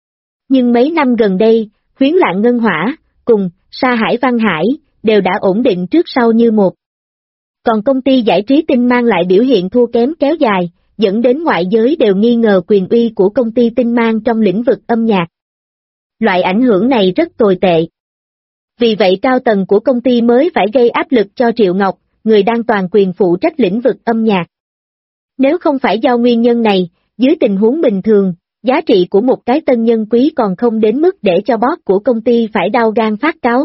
Nhưng mấy năm gần đây, Huyến Lạng Ngân Hỏa, cùng Sa Hải Văn Hải, đều đã ổn định trước sau như một. Còn công ty giải trí Tinh Mang lại biểu hiện thua kém kéo dài, dẫn đến ngoại giới đều nghi ngờ quyền uy của công ty Tinh Mang trong lĩnh vực âm nhạc. Loại ảnh hưởng này rất tồi tệ. Vì vậy cao tầng của công ty mới phải gây áp lực cho Triệu Ngọc, người đang toàn quyền phụ trách lĩnh vực âm nhạc. Nếu không phải do nguyên nhân này, dưới tình huống bình thường, giá trị của một cái tân nhân quý còn không đến mức để cho boss của công ty phải đau gan phát cáu.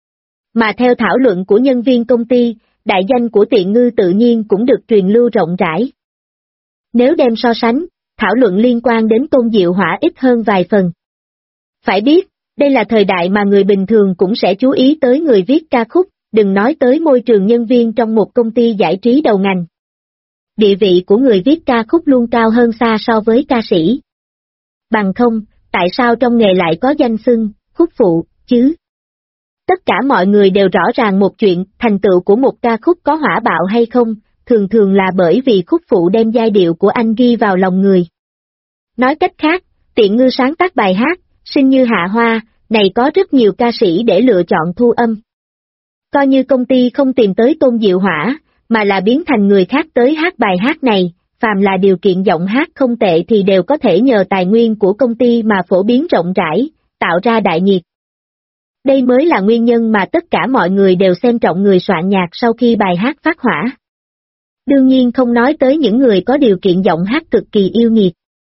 Mà theo thảo luận của nhân viên công ty, đại danh của tiện ngư tự nhiên cũng được truyền lưu rộng rãi. Nếu đem so sánh, thảo luận liên quan đến Tôn Diệu Hỏa ít hơn vài phần. Phải biết, đây là thời đại mà người bình thường cũng sẽ chú ý tới người viết ca khúc, đừng nói tới môi trường nhân viên trong một công ty giải trí đầu ngành. Địa vị của người viết ca khúc luôn cao hơn xa so với ca sĩ. Bằng không, tại sao trong nghề lại có danh xưng, khúc phụ, chứ? Tất cả mọi người đều rõ ràng một chuyện, thành tựu của một ca khúc có hỏa bạo hay không, thường thường là bởi vì khúc phụ đem giai điệu của anh ghi vào lòng người. Nói cách khác, tiện ngư sáng tác bài hát, sinh như hạ hoa, này có rất nhiều ca sĩ để lựa chọn thu âm. Coi như công ty không tìm tới Tôn Diệu Hỏa, mà là biến thành người khác tới hát bài hát này, phàm là điều kiện giọng hát không tệ thì đều có thể nhờ tài nguyên của công ty mà phổ biến rộng rãi, tạo ra đại nhiệt. Đây mới là nguyên nhân mà tất cả mọi người đều xem trọng người soạn nhạc sau khi bài hát phát hỏa. Đương nhiên không nói tới những người có điều kiện giọng hát cực kỳ yêu nghiệt.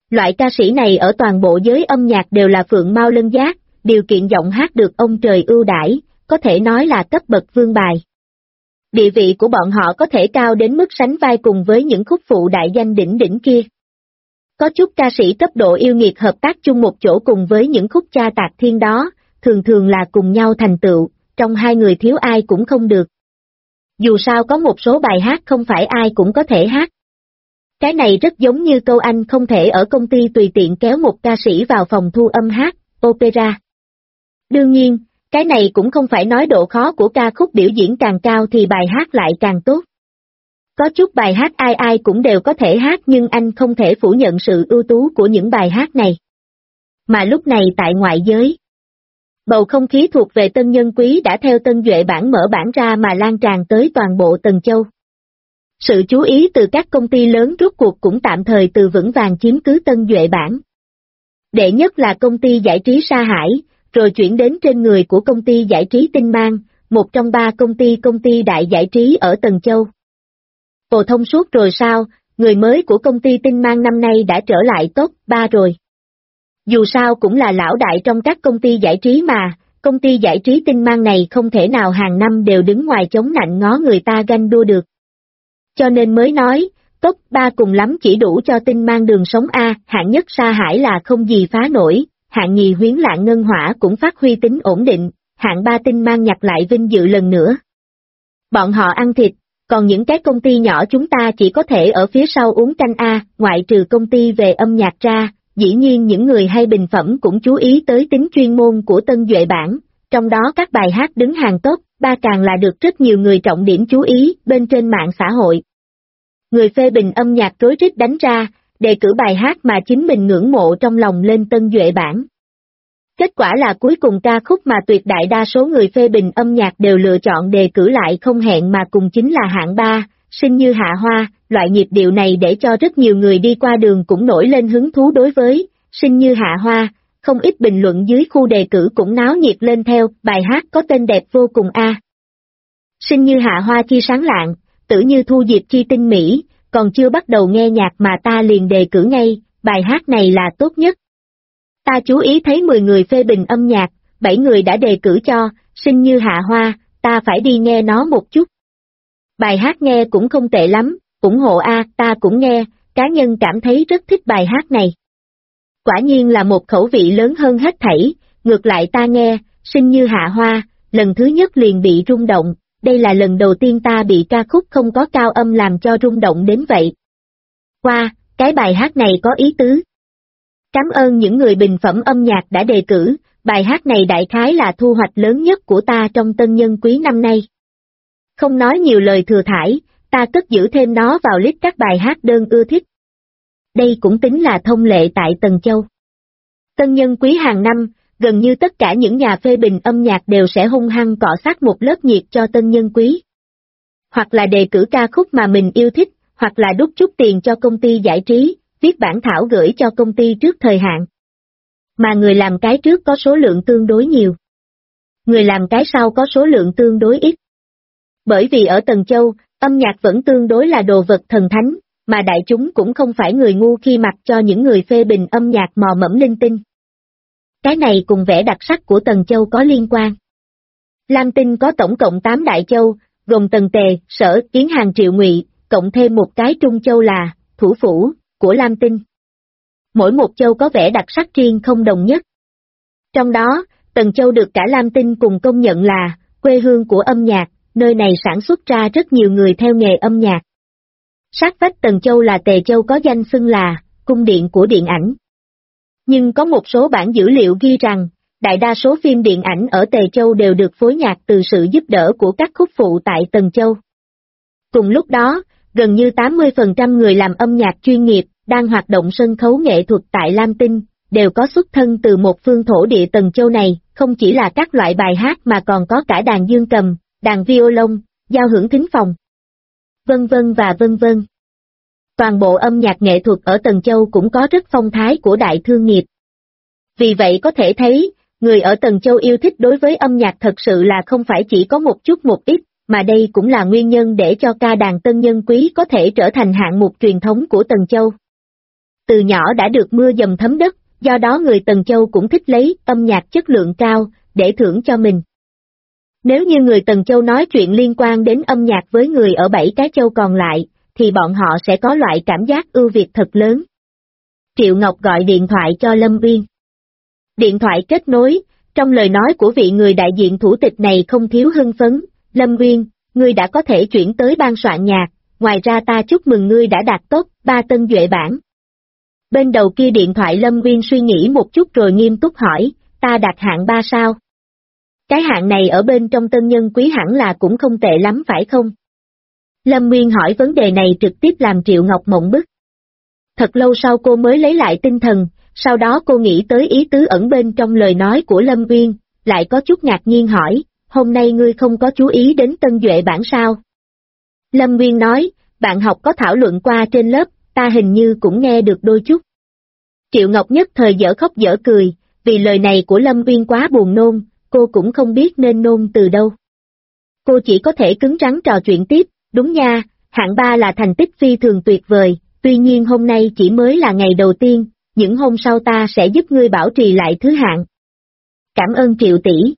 Loại ca sĩ này ở toàn bộ giới âm nhạc đều là phượng mao lân giác, điều kiện giọng hát được ông trời ưu đãi, có thể nói là cấp bậc vương bài. Địa vị của bọn họ có thể cao đến mức sánh vai cùng với những khúc phụ đại danh đỉnh đỉnh kia. Có chút ca sĩ cấp độ yêu nghiệt hợp tác chung một chỗ cùng với những khúc cha tạc thiên đó, thường thường là cùng nhau thành tựu, trong hai người thiếu ai cũng không được. Dù sao có một số bài hát không phải ai cũng có thể hát. Cái này rất giống như câu anh không thể ở công ty tùy tiện kéo một ca sĩ vào phòng thu âm hát, opera. Đương nhiên, cái này cũng không phải nói độ khó của ca khúc biểu diễn càng cao thì bài hát lại càng tốt. Có chút bài hát ai ai cũng đều có thể hát nhưng anh không thể phủ nhận sự ưu tú của những bài hát này. Mà lúc này tại ngoại giới, bầu không khí thuộc về Tân Nhân Quý đã theo Tân Duệ bản mở bản ra mà lan tràn tới toàn bộ Tân Châu. Sự chú ý từ các công ty lớn rốt cuộc cũng tạm thời từ vững vàng chiếm cứ Tân Duệ bản. Đệ nhất là công ty giải trí Sa Hải, rồi chuyển đến trên người của công ty giải trí Tinh Mang, một trong ba công ty đại giải trí ở Tân Châu. Ồ thông suốt rồi sao, người mới của công ty Tinh Mang năm nay đã trở lại top 3 rồi. Dù sao cũng là lão đại trong các công ty giải trí mà, công ty giải trí Tinh Mang này không thể nào hàng năm đều đứng ngoài chống nạnh ngó người ta ganh đua được. Cho nên mới nói, top 3 cùng lắm chỉ đủ cho Tinh Mang đường sống A, hạng nhất Sa Hải là không gì phá nổi, hạng nhì Huyến Lạng Ngân Hỏa cũng phát huy tính ổn định, hạng 3 Tinh Mang nhặt lại vinh dự lần nữa. Bọn họ ăn thịt, còn những cái công ty nhỏ chúng ta chỉ có thể ở phía sau uống canh A, ngoại trừ công ty về âm nhạc ra, dĩ nhiên những người hay bình phẩm cũng chú ý tới tính chuyên môn của Tân Duệ bản, trong đó các bài hát đứng hàng top 3 càng là được rất nhiều người trọng điểm chú ý bên trên mạng xã hội. Người phê bình âm nhạc rối rít đánh ra, đề cử bài hát mà chính mình ngưỡng mộ trong lòng lên Tân Duệ bản. Kết quả là cuối cùng ca khúc mà tuyệt đại đa số người phê bình âm nhạc đều lựa chọn đề cử lại không hẹn mà cùng chính là hạng 3, Sinh Như Hạ Hoa, loại nhịp điệu này để cho rất nhiều người đi qua đường cũng nổi lên hứng thú đối với Sinh Như Hạ Hoa, không ít bình luận dưới khu đề cử cũng náo nhiệt lên theo, bài hát có tên đẹp vô cùng a. Sinh Như Hạ Hoa chi sáng lạng, tử như thu diệp chi tinh mỹ, còn chưa bắt đầu nghe nhạc mà ta liền đề cử ngay, bài hát này là tốt nhất. Ta chú ý thấy 10 người phê bình âm nhạc, 7 người đã đề cử cho, Sinh Như Hạ Hoa, ta phải đi nghe nó một chút. Bài hát nghe cũng không tệ lắm, ủng hộ a, ta cũng nghe, cá nhân cảm thấy rất thích bài hát này. Quả nhiên là một khẩu vị lớn hơn hết thảy, ngược lại ta nghe, Sinh Như Hạ Hoa, lần thứ nhất liền bị rung động, đây là lần đầu tiên ta bị ca khúc không có cao âm làm cho rung động đến vậy. Qua, cái bài hát này có ý tứ. Cảm ơn những người bình phẩm âm nhạc đã đề cử, bài hát này đại khái là thu hoạch lớn nhất của ta trong Tân Nhân Quý năm nay. Không nói nhiều lời thừa thãi, ta cất giữ thêm nó vào list các bài hát đơn ưa thích. Đây cũng tính là thông lệ tại Tân Châu. Tân Nhân Quý hàng năm, gần như tất cả những nhà phê bình âm nhạc đều sẽ hung hăng cọ sát một lớp nhiệt cho Tân Nhân Quý. Hoặc là đề cử ca khúc mà mình yêu thích, hoặc là đút chút tiền cho công ty giải trí, viết bản thảo gửi cho công ty trước thời hạn. Mà người làm cái trước có số lượng tương đối nhiều. Người làm cái sau có số lượng tương đối ít. Bởi vì ở Tân Châu, âm nhạc vẫn tương đối là đồ vật thần thánh, mà đại chúng cũng không phải người ngu khi mặc cho những người phê bình âm nhạc mò mẫm linh tinh. Cái này cùng vẻ đặc sắc của Tân Châu có liên quan. Lam Tinh có tổng cộng 8 đại châu, gồm Tần Tề, Sở, Kiến Hàng Triệu Ngụy, cộng thêm một cái Trung Châu là thủ phủ của Lam Tinh. Mỗi một châu có vẻ đặc sắc riêng không đồng nhất. Trong đó, Tần Châu được cả Lam Tinh cùng công nhận là quê hương của âm nhạc, nơi này sản xuất ra rất nhiều người theo nghề âm nhạc. Sát vách Tần Châu là Tề Châu có danh xưng là cung điện của điện ảnh. Nhưng có một số bản dữ liệu ghi rằng, đại đa số phim điện ảnh ở Tề Châu đều được phối nhạc từ sự giúp đỡ của các khúc phụ tại Tần Châu. Cùng lúc đó, gần như 80% người làm âm nhạc chuyên nghiệp, đang hoạt động sân khấu nghệ thuật tại Lam Tinh, đều có xuất thân từ một phương thổ địa Tần Châu này, không chỉ là các loại bài hát mà còn có cả đàn dương cầm, đàn violon, giao hưởng thính phòng, vân vân và vân vân. Toàn bộ âm nhạc nghệ thuật ở Tần Châu cũng có rất phong thái của đại thương nghiệp. Vì vậy có thể thấy, người ở Tần Châu yêu thích đối với âm nhạc thật sự là không phải chỉ có một chút một ít, mà đây cũng là nguyên nhân để cho ca đàn Tân Nhân Quý có thể trở thành hạng mục truyền thống của Tần Châu. từ nhỏ đã được mưa dầm thấm đất, do đó người Tần Châu cũng thích lấy âm nhạc chất lượng cao, để thưởng cho mình. Nếu như người Tần Châu nói chuyện liên quan đến âm nhạc với người ở 7 cái châu còn lại, thì bọn họ sẽ có loại cảm giác ưu việt thật lớn. Triệu Ngọc gọi điện thoại cho Lâm Uyên. Điện thoại kết nối, trong lời nói của vị người đại diện thủ tịch này không thiếu hưng phấn. Lâm Uyên, ngươi đã có thể chuyển tới ban soạn nhạc, ngoài ra ta chúc mừng ngươi đã đạt top 3 tân duệ bảng. Bên đầu kia điện thoại Lâm Uyên suy nghĩ một chút rồi nghiêm túc hỏi, ta đạt hạng 3 sao? Cái hạng này ở bên trong tân nhân quý hẳn là cũng không tệ lắm phải không? Lâm Uyên hỏi vấn đề này trực tiếp làm Triệu Ngọc mộng bức. Thật lâu sau cô mới lấy lại tinh thần, sau đó cô nghĩ tới ý tứ ẩn bên trong lời nói của Lâm Uyên, lại có chút ngạc nhiên hỏi, hôm nay ngươi không có chú ý đến tân duệ bảng sao? Lâm Uyên nói, bạn học có thảo luận qua trên lớp, ta hình như cũng nghe được đôi chút. Triệu Ngọc nhất thời dở khóc dở cười, vì lời này của Lâm Uyên quá buồn nôn, cô cũng không biết nên nôn từ đâu. Cô chỉ có thể cứng rắn trò chuyện tiếp, đúng nha, hạng 3 là thành tích phi thường tuyệt vời, tuy nhiên hôm nay chỉ mới là ngày đầu tiên, những hôm sau ta sẽ giúp ngươi bảo trì lại thứ hạng. Cảm ơn Triệu tỷ.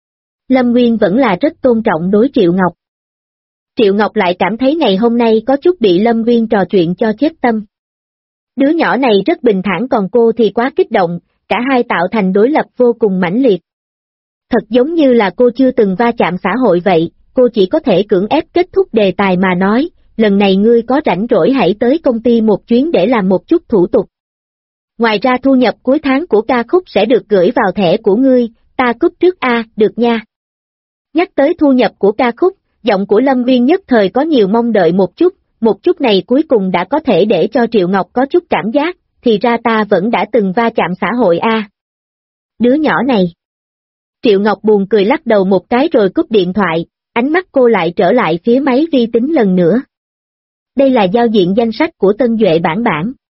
Lâm Nguyên vẫn là rất tôn trọng đối Triệu Ngọc. Triệu Ngọc lại cảm thấy ngày hôm nay có chút bị Lâm Nguyên trò chuyện cho chết tâm. Đứa nhỏ này rất bình thản còn cô thì quá kích động, cả hai tạo thành đối lập vô cùng mãnh liệt. Thật giống như là cô chưa từng va chạm xã hội vậy, cô chỉ có thể cưỡng ép kết thúc đề tài mà nói, lần này ngươi có rảnh rỗi hãy tới công ty một chuyến để làm một chút thủ tục. Ngoài ra thu nhập cuối tháng của ca khúc sẽ được gửi vào thẻ của ngươi, ta cúp trước được nha. Nhắc tới thu nhập của ca khúc, giọng của Lâm Viên nhất thời có nhiều mong đợi một chút này cuối cùng đã có thể để cho Triệu Ngọc có chút cảm giác, thì ra ta vẫn đã từng va chạm xã hội Đứa nhỏ này. Triệu Ngọc buồn cười lắc đầu một cái rồi cúp điện thoại, ánh mắt cô lại trở lại phía máy vi tính lần nữa. Đây là giao diện danh sách của Tân Duệ bản.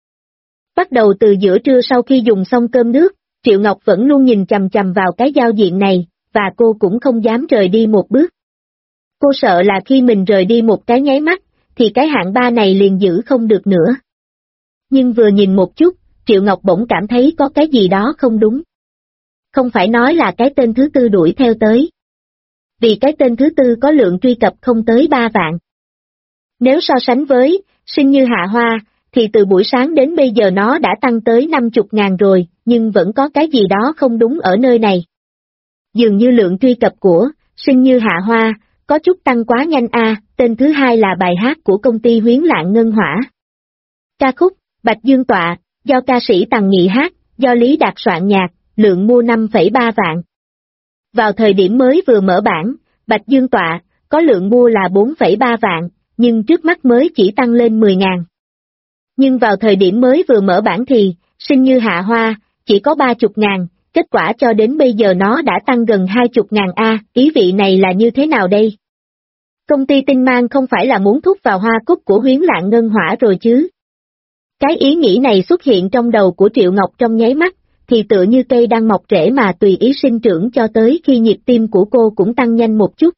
Bắt đầu từ giữa trưa sau khi dùng xong cơm nước, Triệu Ngọc vẫn luôn nhìn chằm chằm vào cái giao diện này, và cô cũng không dám rời đi một bước. Cô sợ là khi mình rời đi một cái nháy mắt, thì cái hạng 3 này liền giữ không được nữa. Nhưng vừa nhìn một chút, Triệu Ngọc bỗng cảm thấy có cái gì đó không đúng. Không phải nói là cái tên thứ tư đuổi theo tới. Vì cái tên thứ tư có lượng truy cập không tới 3 vạn. Nếu so sánh với, Sinh Như Hạ Hoa, thì từ buổi sáng đến bây giờ nó đã tăng tới 50.000 rồi, nhưng vẫn có cái gì đó không đúng ở nơi này. Dường như lượng truy cập của Sinh Như Hạ Hoa có chút tăng quá nhanh tên thứ hai là bài hát của công ty Huyến Lạng Ngân Hỏa. Ca khúc, Bạch Dương Tọa, do ca sĩ Tằng Nghị hát, do Lý Đạt soạn nhạc, lượng mua 5,3 vạn. Vào thời điểm mới vừa mở bản, Bạch Dương Tọa, có lượng mua là 4,3 vạn, nhưng trước mắt mới chỉ tăng lên 10.000. Nhưng vào thời điểm mới vừa mở bản thì, Sinh Như Hạ Hoa, chỉ có 30.000, kết quả cho đến bây giờ nó đã tăng gần 20.000 ý vị này là như thế nào đây? Công ty Tinh Mang không phải là muốn thúc vào hoa cúc của Huyến Lạng Ngân Hỏa rồi chứ? Cái ý nghĩ này xuất hiện trong đầu của Triệu Ngọc trong nháy mắt, thì tựa như cây đang mọc rễ mà tùy ý sinh trưởng cho tới khi nhịp tim của cô cũng tăng nhanh một chút.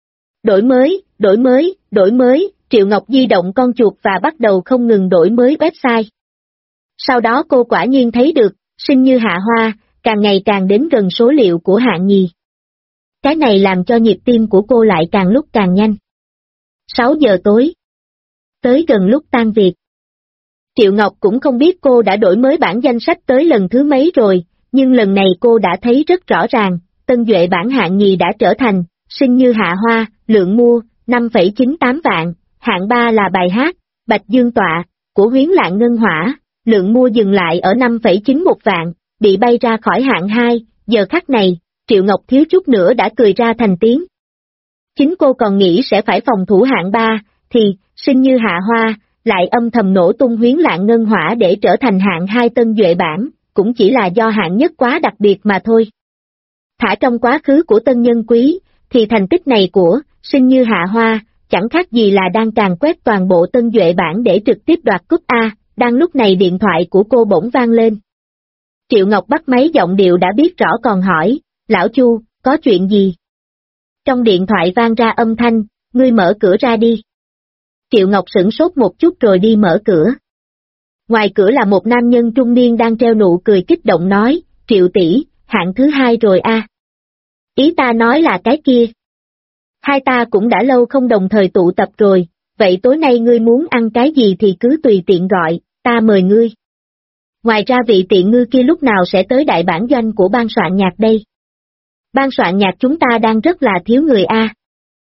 Đổi mới, Triệu Ngọc di động con chuột và bắt đầu không ngừng đổi mới website. Sau đó cô quả nhiên thấy được, Sinh Như Hạ Hoa, càng ngày càng đến gần số liệu của hạng nhì. Cái này làm cho nhịp tim của cô lại càng lúc càng nhanh. 6 giờ tối. Tới gần lúc tan việc. Triệu Ngọc cũng không biết cô đã đổi mới bản danh sách tới lần thứ mấy rồi, nhưng lần này cô đã thấy rất rõ ràng, Tân Duệ bản hạng nhì đã trở thành, Sinh Như Hạ Hoa, lượng mua, 5,98 vạn, hạng 3 là bài hát, Bạch Dương Tọa, của Huyến Lạng Ngân Hỏa, lượng mua dừng lại ở 5,91 vạn, bị bay ra khỏi hạng 2, giờ khắc này, Triệu Ngọc thiếu chút nữa đã cười ra thành tiếng. Chính cô còn nghĩ sẽ phải phòng thủ hạng 3, thì, Sinh Như Hạ Hoa, lại âm thầm nổ tung Huyến Lạng Ngân Hỏa để trở thành hạng 2 Tân Duệ bản, cũng chỉ là do hạng nhất quá đặc biệt mà thôi. Thả trong quá khứ của tân nhân quý, thì thành tích này của Sinh Như Hạ Hoa, chẳng khác gì là đang càn quét toàn bộ Tân Duệ bản để trực tiếp đoạt cúp đang lúc này điện thoại của cô bỗng vang lên. Triệu Ngọc bắt máy giọng điệu đã biết rõ còn hỏi, lão Chu, có chuyện gì? Trong điện thoại vang ra âm thanh, ngươi mở cửa ra đi. Triệu Ngọc sửng sốt một chút rồi đi mở cửa. Ngoài cửa là một nam nhân trung niên đang treo nụ cười kích động nói, Triệu tỷ, hạng thứ 2 rồi a. Ý ta nói là cái kia. Hai ta cũng đã lâu không đồng thời tụ tập rồi, vậy tối nay ngươi muốn ăn cái gì thì cứ tùy tiện gọi, ta mời ngươi. Ngoài ra vị tiện ngư kia lúc nào sẽ tới đại bản doanh của ban soạn nhạc đây? Ban soạn nhạc chúng ta đang rất là thiếu người a.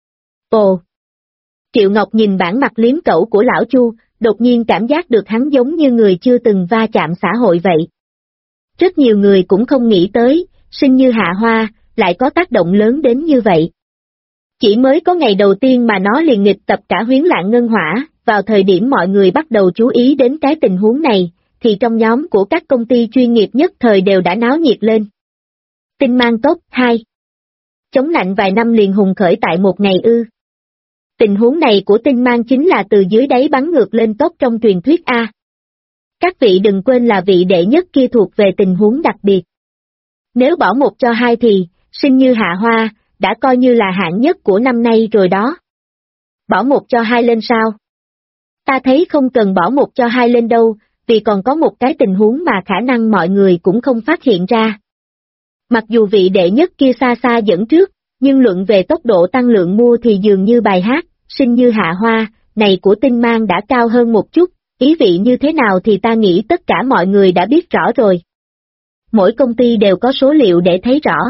Ồ! Triệu Ngọc nhìn bản mặt liếm cẩu của lão Chu, đột nhiên cảm giác được hắn giống như người chưa từng va chạm xã hội vậy. Rất nhiều người cũng không nghĩ tới, sinh như Hạ Hoa, lại có tác động lớn đến như vậy. Chỉ mới có ngày đầu tiên mà nó liền nghịch tập cả Huyến Lạng Ngân Hỏa, vào thời điểm mọi người bắt đầu chú ý đến cái tình huống này, thì trong nhóm của các công ty chuyên nghiệp nhất thời đều đã náo nhiệt lên. Tinh Mang Top 2. Chống lạnh vài năm liền hùng khởi tại một ngày ư. Tình huống này của Tinh Mang chính là từ dưới đáy bắn ngược lên top trong truyền thuyết A. Các vị đừng quên là vị đệ nhất kia thuộc về tình huống đặc biệt. Nếu bỏ 1 cho 2 thì, sinh như Hạ Hoa, đã coi như là hạng nhất của năm nay rồi đó. Bỏ 1 cho 2 lên sao? Ta thấy không cần bỏ 1 cho 2 lên đâu, vì còn có một cái tình huống mà khả năng mọi người cũng không phát hiện ra. Mặc dù vị đệ nhất kia xa xa dẫn trước, nhưng luận về tốc độ tăng lượng mua thì dường như bài hát, sinh như Hạ Hoa, này của Tinh Mang đã cao hơn một chút, ý vị như thế nào thì ta nghĩ tất cả mọi người đã biết rõ rồi. Mỗi công ty đều có số liệu để thấy rõ.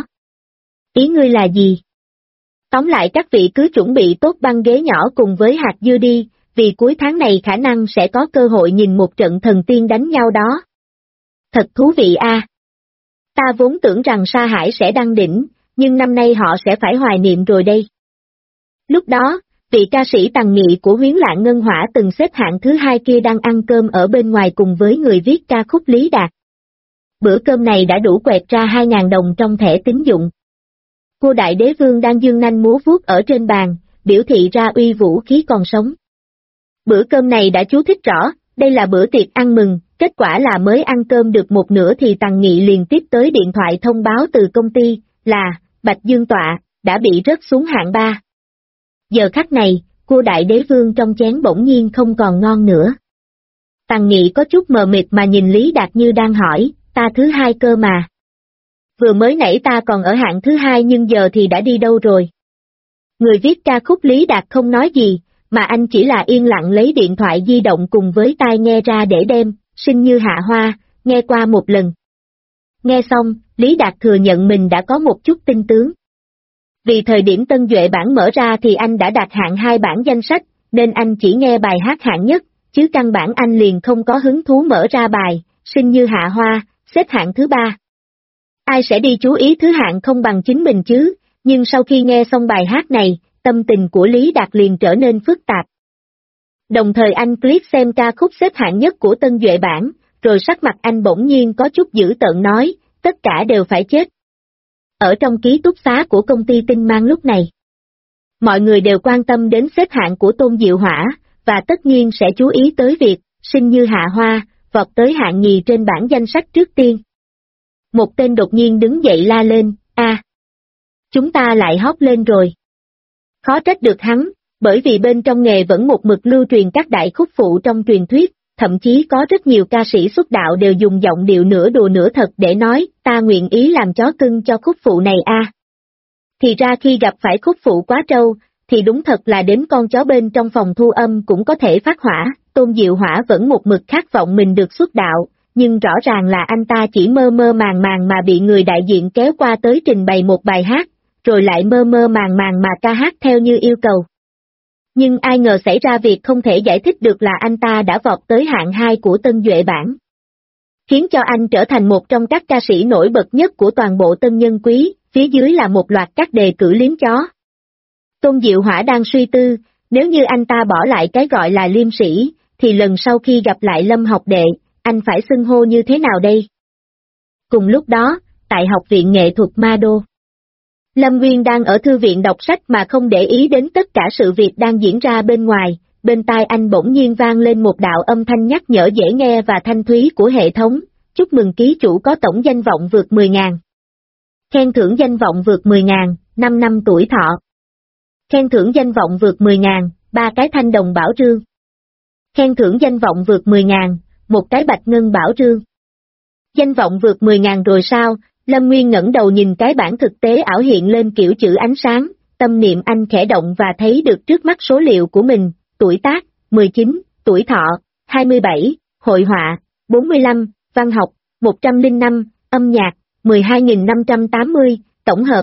Ý ngươi là gì? Tóm lại các vị cứ chuẩn bị tốt băng ghế nhỏ cùng với hạt dưa đi, vì cuối tháng này khả năng sẽ có cơ hội nhìn một trận thần tiên đánh nhau đó. Thật thú vị a. Ta vốn tưởng rằng Sa Hải sẽ đăng đỉnh, nhưng năm nay họ sẽ phải hoài niệm rồi đây. Lúc đó, vị ca sĩ Tằng Nghị của Huyến Lạng Ngân Hỏa từng xếp hạng thứ 2 kia đang ăn cơm ở bên ngoài cùng với người viết ca khúc Lý Đạt. Bữa cơm này đã đủ quẹt ra 2.000 đồng trong thẻ tín dụng. Cô Đại Đế Vương đang dương nanh múa vuốt ở trên bàn, biểu thị ra uy vũ khí còn sống. Bữa cơm này đã chú thích rõ, đây là bữa tiệc ăn mừng, kết quả là mới ăn cơm được một nửa thì Tằng Nghị liền tiếp tới điện thoại thông báo từ công ty, là, Bạch Dương Tọa, đã bị rớt xuống hạng 3. Giờ khắc này, cô Đại Đế Vương trong chén bỗng nhiên không còn ngon nữa. Tằng Nghị có chút mờ mịt mà nhìn Lý Đạt như đang hỏi, ta thứ 2 cơ mà. Vừa mới nãy ta còn ở hạng thứ 2 nhưng giờ thì đã đi đâu rồi? Người viết ca khúc Lý Đạt không nói gì, mà anh chỉ là yên lặng lấy điện thoại di động cùng với tai nghe ra để đem, sinh như Hạ Hoa, nghe qua một lần. Nghe xong, Lý Đạt thừa nhận mình đã có một chút tinh tướng. Vì thời điểm Tân Duệ bản mở ra thì anh đã đạt hạng 2 bản danh sách, nên anh chỉ nghe bài hát hạng nhất, chứ căn bản anh liền không có hứng thú mở ra bài, sinh như Hạ Hoa, xếp hạng thứ 3. Ai sẽ đi chú ý thứ hạng không bằng chính mình chứ, nhưng sau khi nghe xong bài hát này, tâm tình của Lý Đạt liền trở nên phức tạp. Đồng thời anh click xem ca khúc xếp hạng nhất của Tân Duệ bản, rồi sắc mặt anh bỗng nhiên có chút dữ tợn nói, tất cả đều phải chết. Ở trong ký túc xá của công ty Tinh Mang lúc này, mọi người đều quan tâm đến xếp hạng của Tôn Diệu Hỏa, và tất nhiên sẽ chú ý tới việc, sinh như Hạ Hoa, vọt tới hạng nhì trên bảng danh sách trước tiên. Một tên đột nhiên đứng dậy la lên, chúng ta lại hot lên rồi. Khó trách được hắn, bởi vì bên trong nghề vẫn một mực lưu truyền các đại khúc phụ trong truyền thuyết, thậm chí có rất nhiều ca sĩ xuất đạo đều dùng giọng điệu nửa đùa nửa thật để nói, ta nguyện ý làm chó cưng cho khúc phụ này a. Thì ra khi gặp phải khúc phụ quá trâu, thì đúng thật là đến con chó bên trong phòng thu âm cũng có thể phát hỏa, Tôn Diệu Hỏa vẫn một mực khát vọng mình được xuất đạo, nhưng rõ ràng là anh ta chỉ mơ mơ màng màng mà bị người đại diện kéo qua tới trình bày một bài hát, rồi lại mơ mơ màng màng mà ca hát theo như yêu cầu. Nhưng ai ngờ xảy ra việc không thể giải thích được là anh ta đã vọt tới hạng 2 của Tân Duệ bản, khiến cho anh trở thành một trong các ca sĩ nổi bật nhất của toàn bộ Tân Nhân Quý, phía dưới là một loạt các đề cử liếm chó. Tôn Diệu Hỏa đang suy tư, nếu như anh ta bỏ lại cái gọi là liêm sĩ, thì lần sau khi gặp lại Lâm học đệ, anh phải xưng hô như thế nào đây? Cùng lúc đó, tại Học viện Nghệ thuật Ma Đô, Lâm Nguyên đang ở thư viện đọc sách mà không để ý đến tất cả sự việc đang diễn ra bên ngoài, bên tai anh bỗng nhiên vang lên một đạo âm thanh nhắc nhở dễ nghe và thanh thúy của hệ thống, chúc mừng ký chủ có tổng danh vọng vượt 10.000. Khen thưởng danh vọng vượt 10.000, 5 năm tuổi thọ. Khen thưởng danh vọng vượt 10.000, 3 cái thanh đồng bảo rương. Khen thưởng danh vọng vượt 10.000, một cái bạch ngân bảo trương. Danh vọng vượt 10.000 rồi sao? Lâm Nguyên ngẩng đầu nhìn cái bảng thực tế ảo hiện lên kiểu chữ ánh sáng, tâm niệm anh khẽ động và thấy được trước mắt số liệu của mình, tuổi tác, 19, tuổi thọ, 27, hội họa, 45, văn học, 105, âm nhạc, 12.580, tổng hợp,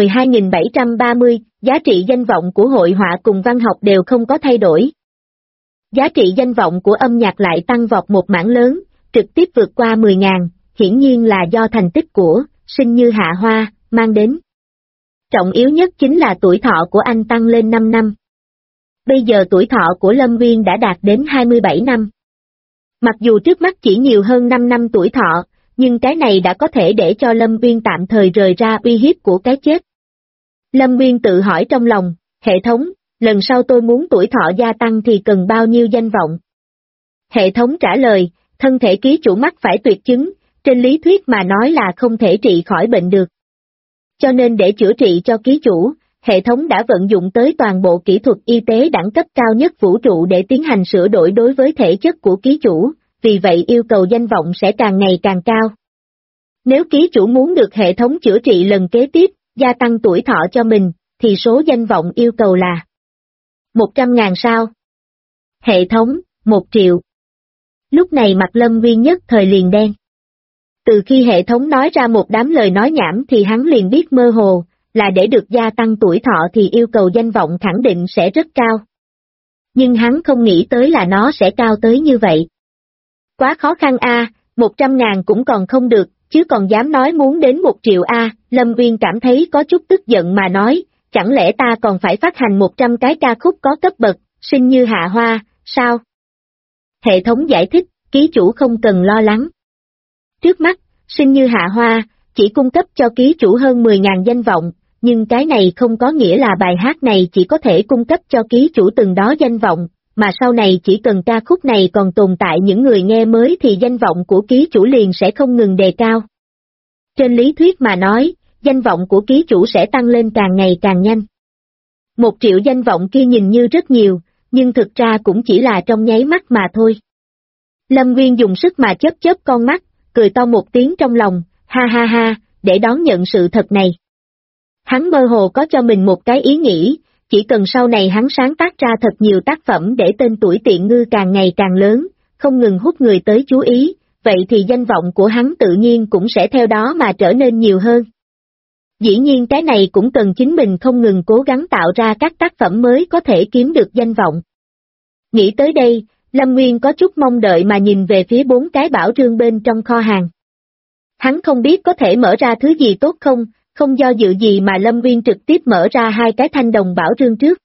12.730, giá trị danh vọng của hội họa cùng văn học đều không có thay đổi. Giá trị danh vọng của âm nhạc lại tăng vọt một mảng lớn, trực tiếp vượt qua 10.000, hiển nhiên là do thành tích của Sinh Như Hạ Hoa mang đến. Trọng yếu nhất chính là tuổi thọ của anh tăng lên 5 năm. Bây giờ tuổi thọ của Lâm Nguyên đã đạt đến 27 năm. Mặc dù trước mắt chỉ nhiều hơn 5 năm tuổi thọ, nhưng cái này đã có thể để cho Lâm Nguyên tạm thời rời ra uy hiếp của cái chết. Lâm Nguyên tự hỏi trong lòng, hệ thống, lần sau tôi muốn tuổi thọ gia tăng thì cần bao nhiêu danh vọng? Hệ thống trả lời, thân thể ký chủ mắc phải tuyệt chứng, trên lý thuyết mà nói là không thể trị khỏi bệnh được. Cho nên để chữa trị cho ký chủ, hệ thống đã vận dụng tới toàn bộ kỹ thuật y tế đẳng cấp cao nhất vũ trụ để tiến hành sửa đổi đối với thể chất của ký chủ, vì vậy yêu cầu danh vọng sẽ càng ngày càng cao. Nếu ký chủ muốn được hệ thống chữa trị lần kế tiếp, gia tăng tuổi thọ cho mình, thì số danh vọng yêu cầu là 100.000 sao? Hệ thống, 1 triệu. Lúc này mặt Lâm Nguyên nhất thời liền đen. Từ khi hệ thống nói ra một đám lời nói nhảm thì hắn liền biết mơ hồ, là để được gia tăng tuổi thọ thì yêu cầu danh vọng khẳng định sẽ rất cao. Nhưng hắn không nghĩ tới là nó sẽ cao tới như vậy. Quá khó khăn a, 100.000 cũng còn không được, chứ còn dám nói muốn đến 1 triệu a, Lâm Nguyên cảm thấy có chút tức giận mà nói, chẳng lẽ ta còn phải phát hành 100 cái ca khúc có cấp bậc, Sinh Như Hạ Hoa, sao? Hệ thống giải thích, ký chủ không cần lo lắng. Trước mắt, Sinh Như Hạ Hoa, chỉ cung cấp cho ký chủ hơn 10.000 danh vọng, nhưng cái này không có nghĩa là bài hát này chỉ có thể cung cấp cho ký chủ từng đó danh vọng, mà sau này chỉ cần ca khúc này còn tồn tại những người nghe mới thì danh vọng của ký chủ liền sẽ không ngừng đề cao. Trên lý thuyết mà nói, danh vọng của ký chủ sẽ tăng lên càng ngày càng nhanh. 1 triệu danh vọng kia nhìn như rất nhiều, nhưng thực ra cũng chỉ là trong nháy mắt mà thôi. Lâm Nguyên dùng sức mà chớp chớp con mắt, cười to một tiếng trong lòng, ha ha ha, để đón nhận sự thật này. Hắn mơ hồ có cho mình một cái ý nghĩ, chỉ cần sau này hắn sáng tác ra thật nhiều tác phẩm để tên tuổi Tiện Ngư càng ngày càng lớn, không ngừng hút người tới chú ý, vậy thì danh vọng của hắn tự nhiên cũng sẽ theo đó mà trở nên nhiều hơn. Dĩ nhiên cái này cũng cần chính mình không ngừng cố gắng tạo ra các tác phẩm mới có thể kiếm được danh vọng. Nghĩ tới đây, Lâm Nguyên có chút mong đợi mà nhìn về phía 4 cái bảo trương bên trong kho hàng. Hắn không biết có thể mở ra thứ gì tốt không, không do dự gì mà Lâm Nguyên trực tiếp mở ra 2 cái thanh đồng bảo trương trước.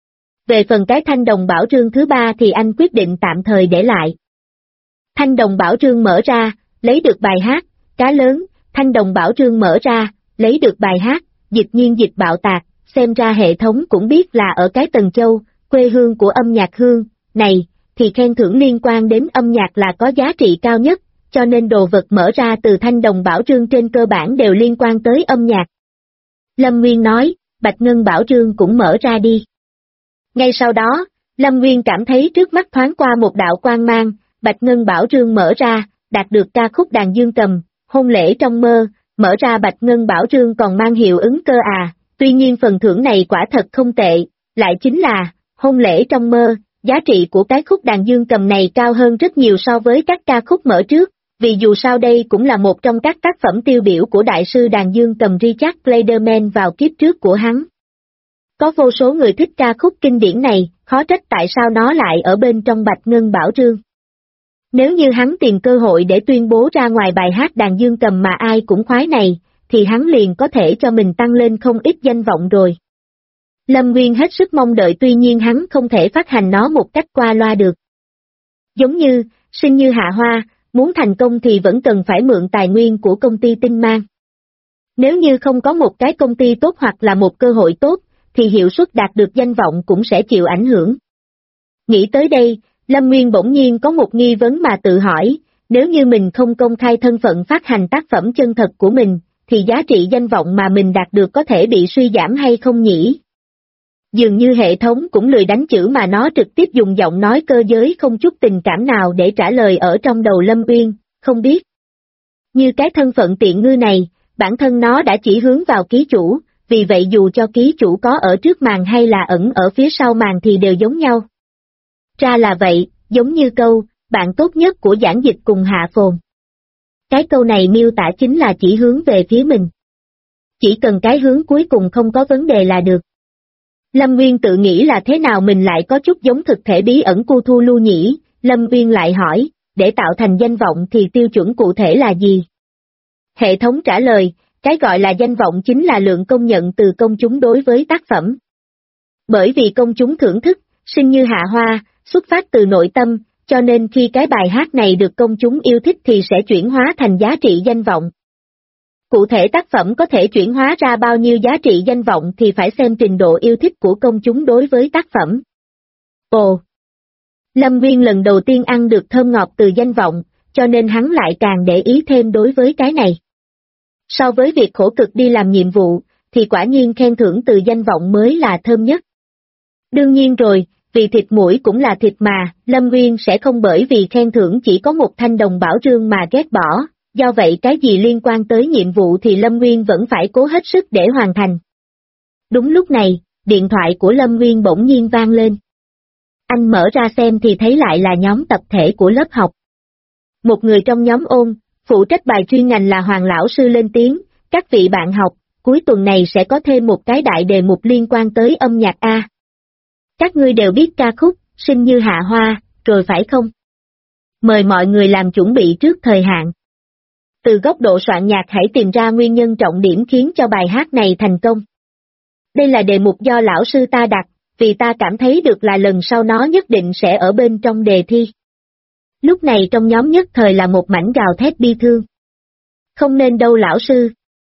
Về phần cái thanh đồng bảo trương thứ 3 thì anh quyết định tạm thời để lại. Thanh đồng bảo trương mở ra, lấy được bài hát, cá lớn, thanh đồng bảo trương mở ra, lấy được bài hát, dịch nhiên dịch bạo tạc, xem ra hệ thống cũng biết là ở cái Tần Châu, quê hương của âm nhạc hương, này, thì khen thưởng liên quan đến âm nhạc là có giá trị cao nhất, cho nên đồ vật mở ra từ thanh đồng bảo trương trên cơ bản đều liên quan tới âm nhạc. Lâm Nguyên nói, Bạch Ngân bảo trương cũng mở ra đi. Ngay sau đó, Lâm Nguyên cảm thấy trước mắt thoáng qua một đạo quang mang, Bạch Ngân bảo trương mở ra, đạt được ca khúc đàn dương cầm, hôn lễ trong mơ, mở ra Bạch Ngân bảo trương còn mang hiệu ứng cơ à, tuy nhiên phần thưởng này quả thật không tệ, lại chính là, hôn lễ trong mơ, giá trị của cái khúc đàn dương cầm này cao hơn rất nhiều so với các ca khúc mở trước, vì dù sao đây cũng là một trong các tác phẩm tiêu biểu của đại sư đàn dương cầm Richard Clayderman vào kiếp trước của hắn. Có vô số người thích ca khúc kinh điển này, khó trách tại sao nó lại ở bên trong Bạch Ngân bảo trương. Nếu như hắn tìm cơ hội để tuyên bố ra ngoài bài hát đàn dương cầm mà ai cũng khoái này, thì hắn liền có thể cho mình tăng lên không ít danh vọng rồi. Lâm Nguyên hết sức mong đợi tuy nhiên hắn không thể phát hành nó một cách qua loa được. Giống như, Sinh Như Hạ Hoa, muốn thành công thì vẫn cần phải mượn tài nguyên của công ty Tinh Mang. Nếu như không có một cái công ty tốt hoặc là một cơ hội tốt, thì hiệu suất đạt được danh vọng cũng sẽ chịu ảnh hưởng. Nghĩ tới đây, Lâm Nguyên bỗng nhiên có một nghi vấn mà tự hỏi, nếu như mình không công khai thân phận phát hành tác phẩm chân thật của mình, thì giá trị danh vọng mà mình đạt được có thể bị suy giảm hay không nhỉ? Dường như hệ thống cũng lười đánh chữ mà nó trực tiếp dùng giọng nói cơ giới không chút tình cảm nào để trả lời ở trong đầu Lâm Uyên, không biết. Như cái thân phận tiện ngư này, bản thân nó đã chỉ hướng vào ký chủ, vì vậy dù cho ký chủ có ở trước màn hay là ẩn ở phía sau màn thì đều giống nhau. Ra là vậy, giống như câu, bạn tốt nhất của giảng dịch cùng Hạ Phồn. Cái câu này miêu tả chính là chỉ hướng về phía mình. Chỉ cần cái hướng cuối cùng không có vấn đề là được. Lâm Nguyên tự nghĩ là thế nào mình lại có chút giống thực thể bí ẩn Cthulhu nhỉ, Lâm Nguyên lại hỏi, để tạo thành danh vọng thì tiêu chuẩn cụ thể là gì? Hệ thống trả lời, cái gọi là danh vọng chính là lượng công nhận từ công chúng đối với tác phẩm. Bởi vì công chúng thưởng thức, sinh như hạ hoa, xuất phát từ nội tâm, cho nên khi cái bài hát này được công chúng yêu thích thì sẽ chuyển hóa thành giá trị danh vọng. Cụ thể tác phẩm có thể chuyển hóa ra bao nhiêu giá trị danh vọng thì phải xem trình độ yêu thích của công chúng đối với tác phẩm. Ồ! Lâm Nguyên lần đầu tiên ăn được thơm ngọt từ danh vọng, cho nên hắn lại càng để ý thêm đối với cái này. So với việc khổ cực đi làm nhiệm vụ, thì quả nhiên khen thưởng từ danh vọng mới là thơm nhất. Đương nhiên rồi, vì thịt mũi cũng là thịt mà, Lâm Nguyên sẽ không bởi vì khen thưởng chỉ có một thanh đồng bảo trương mà ghét bỏ, do vậy cái gì liên quan tới nhiệm vụ thì Lâm Nguyên vẫn phải cố hết sức để hoàn thành. Đúng lúc này, điện thoại của Lâm Nguyên bỗng nhiên vang lên. Anh mở ra xem thì thấy lại là nhóm tập thể của lớp học. Một người trong nhóm ôn, phụ trách bài chuyên ngành là Hoàng lão sư lên tiếng, các vị bạn học, cuối tuần này sẽ có thêm một cái đại đề mục liên quan tới âm nhạc A. Các ngươi đều biết ca khúc, Sinh như hạ hoa, rồi phải không? Mời mọi người làm chuẩn bị trước thời hạn. Từ góc độ soạn nhạc hãy tìm ra nguyên nhân trọng điểm khiến cho bài hát này thành công. Đây là đề mục do lão sư ta đặt, vì ta cảm thấy được là lần sau nó nhất định sẽ ở bên trong đề thi. Lúc này trong nhóm nhất thời là một mảnh gào thét bi thương. Không nên đâu lão sư.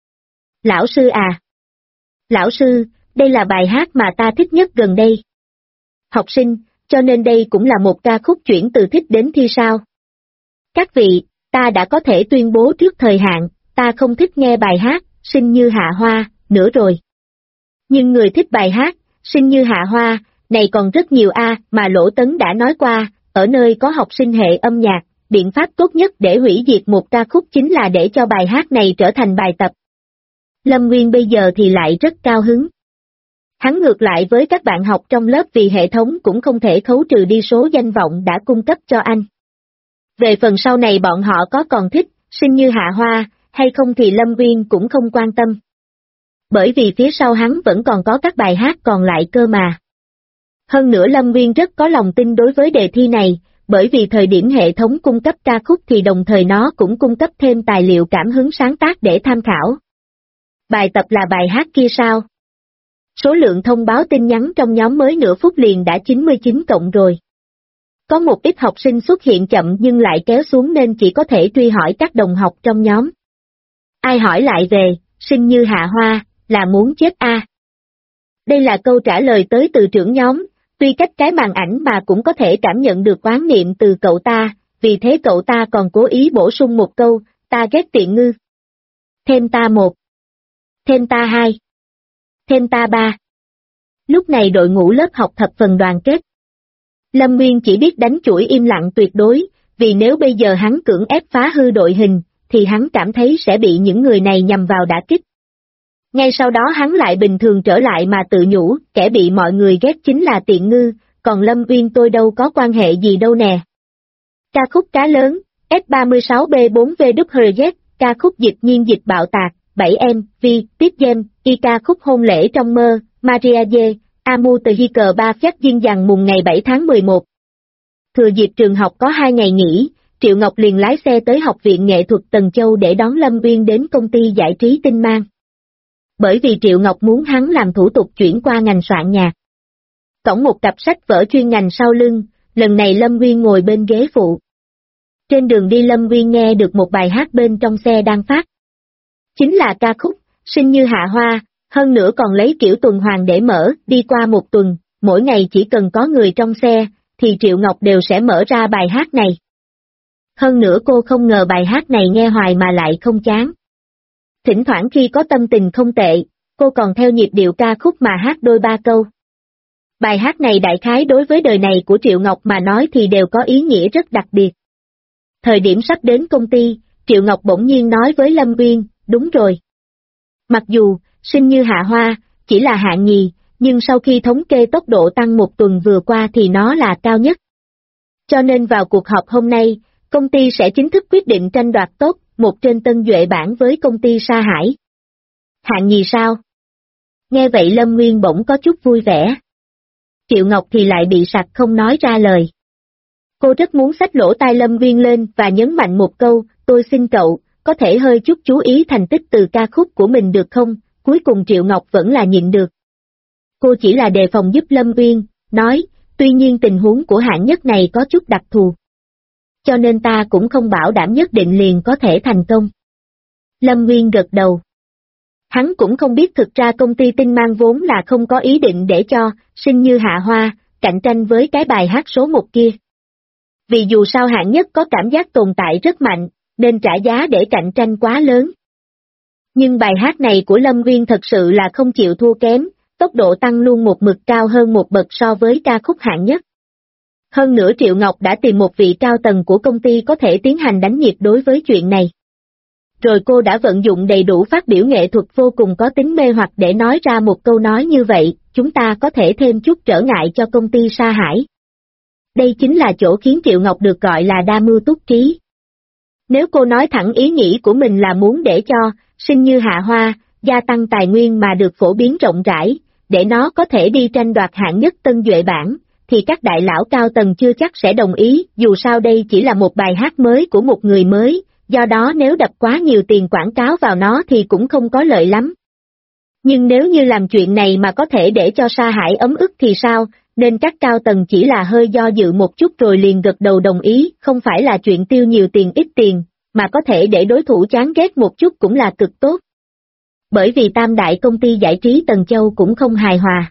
Lão sư à. Lão sư, đây là bài hát mà ta thích nhất gần đây. Học sinh, cho nên đây cũng là một ca khúc chuyển từ thích đến thi sao. Các vị, ta đã có thể tuyên bố trước thời hạn, ta không thích nghe bài hát, Sinh như hạ hoa, nữa rồi. Nhưng người thích bài hát, Sinh như hạ hoa, này còn rất nhiều mà Lỗ Tấn đã nói qua, ở nơi có học sinh hệ âm nhạc, biện pháp tốt nhất để hủy diệt một ca khúc chính là để cho bài hát này trở thành bài tập. Lâm Nguyên bây giờ thì lại rất cao hứng. Hắn ngược lại với các bạn học trong lớp vì hệ thống cũng không thể khấu trừ đi số danh vọng đã cung cấp cho anh. Về phần sau này bọn họ có còn thích, Sinh như hạ hoa, hay không thì Lâm Nguyên cũng không quan tâm. Bởi vì phía sau hắn vẫn còn có các bài hát còn lại cơ mà. Hơn nữa Lâm Nguyên rất có lòng tin đối với đề thi này, bởi vì thời điểm hệ thống cung cấp ca khúc thì đồng thời nó cũng cung cấp thêm tài liệu cảm hứng sáng tác để tham khảo. Bài tập là bài hát kia sao? Số lượng thông báo tin nhắn trong nhóm mới nửa phút liền đã 99 cộng rồi. Có một ít học sinh xuất hiện chậm nhưng lại kéo xuống nên chỉ có thể truy hỏi các đồng học trong nhóm. Ai hỏi lại về, Sinh như hạ hoa, là muốn chết Đây là câu trả lời tới từ trưởng nhóm, tuy cách cái màn ảnh mà cũng có thể cảm nhận được oán niệm từ cậu ta, vì thế cậu ta còn cố ý bổ sung một câu, ta ghét tiện ngư. Thêm ta 1. Thêm ta 2. Thêm ta 3. Lúc này đội ngũ lớp học thập phần đoàn kết. Lâm Nguyên chỉ biết đánh chuỗi im lặng tuyệt đối, vì nếu bây giờ hắn cưỡng ép phá hư đội hình, thì hắn cảm thấy sẽ bị những người này nhằm vào đả kích. Ngay sau đó hắn lại bình thường trở lại mà tự nhủ, kẻ bị mọi người ghét chính là tiện ngư, còn Lâm Nguyên tôi đâu có quan hệ gì đâu nè. Ca khúc cá lớn, S36B4VWZ, ca khúc dịch nhiên dịch bạo tạc, 7M, tiếp game, ca khúc hôn lễ trong mơ, Maria D. Amu từ Hi cờ 3 phép duyên dằng mùng ngày 7 tháng 11. Thừa dịp trường học có 2 ngày nghỉ, Triệu Ngọc liền lái xe tới Học viện Nghệ thuật Tần Châu để đón Lâm Nguyên đến công ty giải trí Tinh Mang. Bởi vì Triệu Ngọc muốn hắn làm thủ tục chuyển qua ngành soạn nhạc. Cõng một cặp sách vở chuyên ngành sau lưng, lần này Lâm Nguyên ngồi bên ghế phụ. Trên đường đi Lâm Nguyên nghe được một bài hát bên trong xe đang phát. Chính là ca khúc, Sinh như hạ hoa, hơn nữa còn lấy kiểu tuần hoàn để mở, đi qua một tuần, mỗi ngày chỉ cần có người trong xe, thì Triệu Ngọc đều sẽ mở ra bài hát này. Hơn nữa cô không ngờ bài hát này nghe hoài mà lại không chán. Thỉnh thoảng khi có tâm tình không tệ, cô còn theo nhịp điệu ca khúc mà hát đôi ba câu. Bài hát này đại khái đối với đời này của Triệu Ngọc mà nói thì đều có ý nghĩa rất đặc biệt. Thời điểm sắp đến công ty, Triệu Ngọc bỗng nhiên nói với Lâm Uyên, đúng rồi. Mặc dù, sinh như hạ hoa, chỉ là hạng nhì, nhưng sau khi thống kê tốc độ tăng một tuần vừa qua thì nó là cao nhất. Cho nên vào cuộc họp hôm nay, công ty sẽ chính thức quyết định tranh đoạt top 1 trên Tân Duệ bảng với công ty Sa Hải. Hạng nhì sao? Nghe vậy Lâm Nguyên bỗng có chút vui vẻ. Triệu Ngọc thì lại bị sặc không nói ra lời. Cô rất muốn xách lỗ tai Lâm Nguyên lên và nhấn mạnh một câu, tôi xin cậu, có thể hơi chút chú ý thành tích từ ca khúc của mình được không? Cuối cùng Triệu Ngọc vẫn là nhịn được. Cô chỉ là đề phòng giúp Lâm Nguyên, nói, tuy nhiên tình huống của hạng nhất này có chút đặc thù. Cho nên ta cũng không bảo đảm nhất định liền có thể thành công. Lâm Nguyên gật đầu. Hắn cũng không biết thực ra công ty Tinh Mang vốn là không có ý định để cho sinh như hạ hoa cạnh tranh với cái bài hát số 1 kia. Vì dù sao hạng nhất có cảm giác tồn tại rất mạnh, nên trả giá để cạnh tranh quá lớn. Nhưng bài hát này của Lâm Nguyên thật sự là không chịu thua kém, tốc độ tăng luôn một mực cao hơn một bậc so với ca khúc hạng nhất. Hơn nữa Triệu Ngọc đã tìm một vị cao tầng của công ty có thể tiến hành đánh nhịp đối với chuyện này. Rồi cô đã vận dụng đầy đủ phát biểu nghệ thuật vô cùng có tính mê hoặc để nói ra một câu nói như vậy, chúng ta có thể thêm chút trở ngại cho công ty Sa Hải. Đây chính là chỗ khiến Triệu Ngọc được gọi là đa mưu túc trí. Nếu cô nói thẳng ý nghĩ của mình là muốn để cho sinh như hạ hoa, gia tăng tài nguyên mà được phổ biến rộng rãi, để nó có thể đi tranh đoạt hạng nhất Tân Duệ bảng, thì các đại lão cao tầng chưa chắc sẽ đồng ý, dù sao đây chỉ là một bài hát mới của một người mới, do đó nếu đập quá nhiều tiền quảng cáo vào nó thì cũng không có lợi lắm. Nhưng nếu như làm chuyện này mà có thể để cho Sa Hải ấm ức thì sao, nên các cao tầng chỉ là hơi do dự một chút rồi liền gật đầu đồng ý, không phải là chuyện tiêu nhiều tiền ít tiền, mà có thể để đối thủ chán ghét một chút cũng là cực tốt. Bởi vì tam đại công ty giải trí Tần Châu cũng không hài hòa.